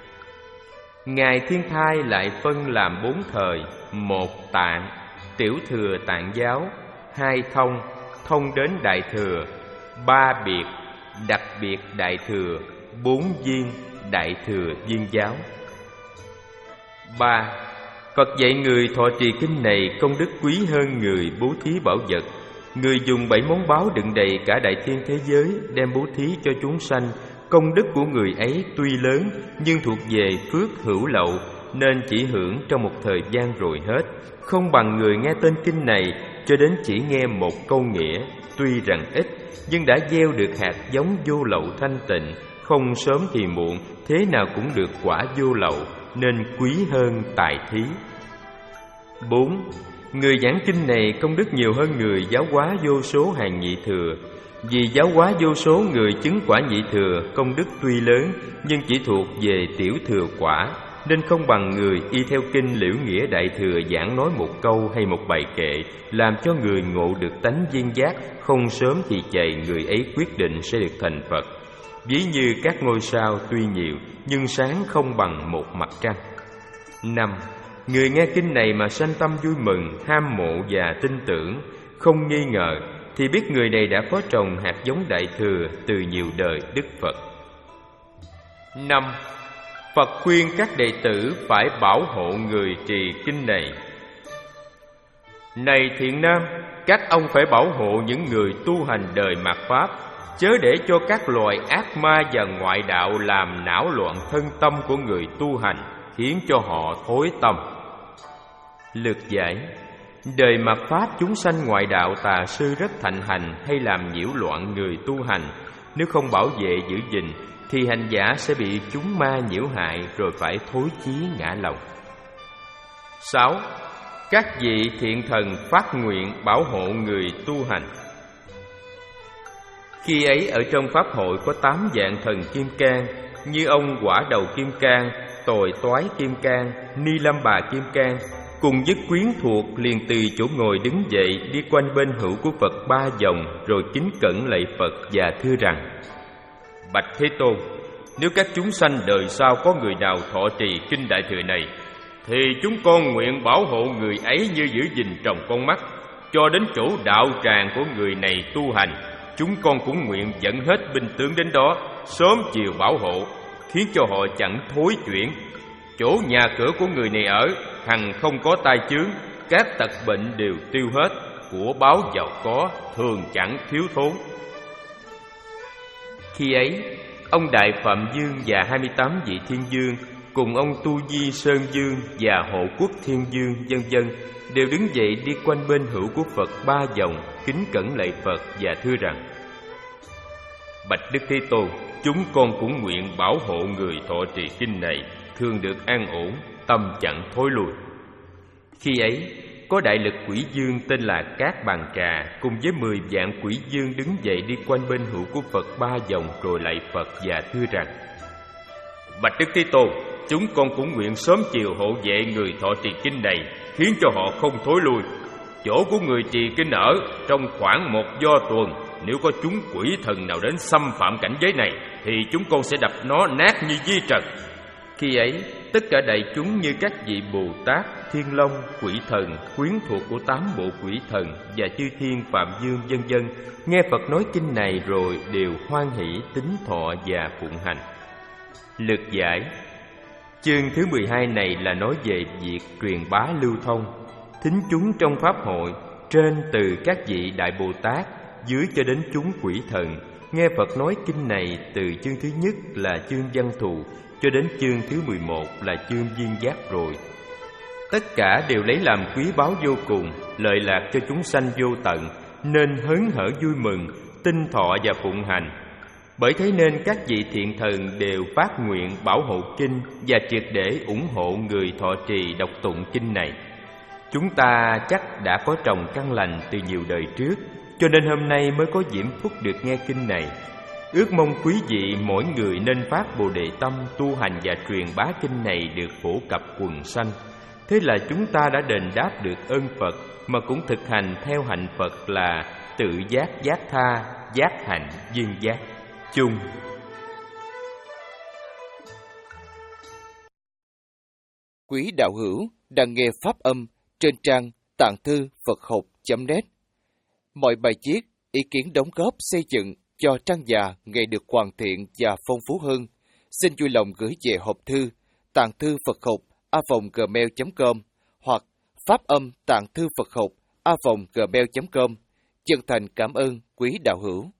Ngài Thiên Thai lại phân làm bốn thời: một tạng, tiểu thừa tạng giáo; hai thông, thông đến đại thừa; ba biệt, đặc biệt đại thừa; bốn viên, đại thừa viên giáo. Ba. Phật dạy người thọ trì kinh này công đức quý hơn người bố thí bảo vật. Người dùng bảy món báu đựng đầy cả đại thiên thế giới đem bố thí cho chúng sanh, công đức của người ấy tuy lớn nhưng thuộc về phước hữu lậu nên chỉ hưởng trong một thời gian rồi hết, không bằng người nghe tên kinh này cho đến chỉ nghe một câu nghĩa, tuy rằng ít nhưng đã gieo được hạt giống vô lậu thanh tịnh, không sớm thì muộn thế nào cũng được quả vô lậu, nên quý hơn tài thí. Bốn. Người giảng kinh này công đức nhiều hơn người giáo hóa vô số hàng nhị thừa. Vì giáo hóa vô số người chứng quả nhị thừa, công đức tuy lớn nhưng chỉ thuộc về tiểu thừa quả, nên không bằng người y theo kinh liễu nghĩa đại thừa giảng nói một câu hay một bài kệ, làm cho người ngộ được tánh viên giác, không sớm thì chạy người ấy quyết định sẽ được thành Phật. Ví như các ngôi sao tuy nhiều nhưng sáng không bằng một mặt trăng. Năm. Người nghe kinh này mà sanh tâm vui mừng, ham mộ và tin tưởng, không nghi ngờ, thì biết người này đã có trồng hạt giống đại thừa từ nhiều đời Đức Phật. Năm. Phật khuyên các đệ tử phải bảo hộ người trì kinh này. Này thiện nam, các ông phải bảo hộ những người tu hành đời mạt Pháp, chớ để cho các loài ác ma và ngoại đạo làm não loạn thân tâm của người tu hành, khiến cho họ thối tâm. Lược giải: đời mạt Pháp chúng sanh ngoại đạo tà sư rất thịnh hành, hay làm nhiễu loạn người tu hành. Nếu không bảo vệ giữ gìn thì hành giả sẽ bị chúng ma nhiễu hại, rồi phải thối chí ngã lòng. Sáu. Các vị thiện thần phát nguyện bảo hộ người tu hành. Khi ấy ở trong pháp hội có tám dạng thần kim cang, như ông Quả Đầu Kim Cang, Tồi Toái Kim Cang, Ni Lâm Bà Kim Cang, cùng với quyến thuộc liền từ chỗ ngồi đứng dậy, đi quanh bên hữu của Phật ba vòng, rồi kính cẩn lạy Phật và thưa rằng: Bạch Thế Tôn, nếu các chúng sanh đời sau có người nào thọ trì kinh Đại Thừa này, thì chúng con nguyện bảo hộ người ấy như giữ gìn tròng con mắt, cho đến chỗ đạo tràng của người này tu hành. Chúng con cũng nguyện dẫn hết binh tướng đến đó, sớm chiều bảo hộ, khiến cho họ chẳng thối chuyển. Chỗ nhà cửa của người này ở hằng không có tai chướng, các tật bệnh đều tiêu hết, của báo giàu có thường chẳng thiếu thốn. Khi ấy, ông Đại Phạm Dương và hai mươi tám vị thiên dương, cùng ông Tu Di Sơn Dương và Hộ Quốc Thiên Dương vân vân đều đứng dậy đi quanh bên hữu của Phật ba vòng, kính cẩn lạy Phật và thưa rằng: Bạch Đức Thế Tôn, chúng con cũng nguyện bảo hộ người thọ trì kinh này thường được an ổn, tâm chẳng thối lui. Khi ấy, có đại lực quỷ dương tên là Cát Bàn Trà cùng với mười vạn quỷ dương đứng dậy đi quanh bên hữu của Phật ba vòng, rồi lạy Phật và thưa rằng: Bạch Đức Thế Tôn, chúng con cũng nguyện sớm chiều hộ vệ người thọ trì kinh này, khiến cho họ không thối lui. Chỗ của người trì kinh ở trong khoảng một do tuần, nếu có chúng quỷ thần nào đến xâm phạm cảnh giới này, thì chúng con sẽ đập nó nát như di trần. Khi ấy, tất cả đại chúng như các vị Bồ Tát, Thiên Long, quỷ thần, quyến thuộc của tám bộ quỷ thần và chư thiên Phạm Dương vân vân, nghe Phật nói kinh này rồi đều hoan hỷ tín thọ và phụng hành. Lược giải: chương thứ mười hai này là nói về việc truyền bá lưu thông. Thính chúng trong pháp hội, trên từ các vị Đại Bồ Tát, dưới cho đến chúng quỷ thần, nghe Phật nói kinh này từ chương thứ nhất là chương Văn Thù cho đến chương thứ mười một là chương Viên Giác rồi. Tất cả đều lấy làm quý báu vô cùng, lợi lạc cho chúng sanh vô tận, nên hớn hở vui mừng, tin thọ và phụng hành. Bởi thế nên các vị thiện thần đều phát nguyện bảo hộ kinh và triệt để ủng hộ người thọ trì đọc tụng kinh này. Chúng ta chắc đã có trồng căn lành từ nhiều đời trước, cho nên hôm nay mới có diễm phúc được nghe kinh này. Ước mong quý vị mỗi người nên phát Bồ Đề tâm tu hành và truyền bá kinh này được phổ cập quần sanh. Thế là chúng ta đã đền đáp được ơn Phật, mà cũng thực hành theo hạnh Phật là tự giác giác tha, giác hạnh viên giác chung. Quý đạo hữu đang nghe pháp âm trên trang tạng thư Phật học chấm net. Mọi bài viết, ý kiến đóng góp xây dựng cho trang già ngày được hoàn thiện và phong phú hơn, xin vui lòng gửi về hộp thư tạng thư Phật học a vòng gmail chấm com hoặc pháp âm tạng thư Phật học a vòng gmail chấm com. Chân thành cảm ơn quý đạo hữu.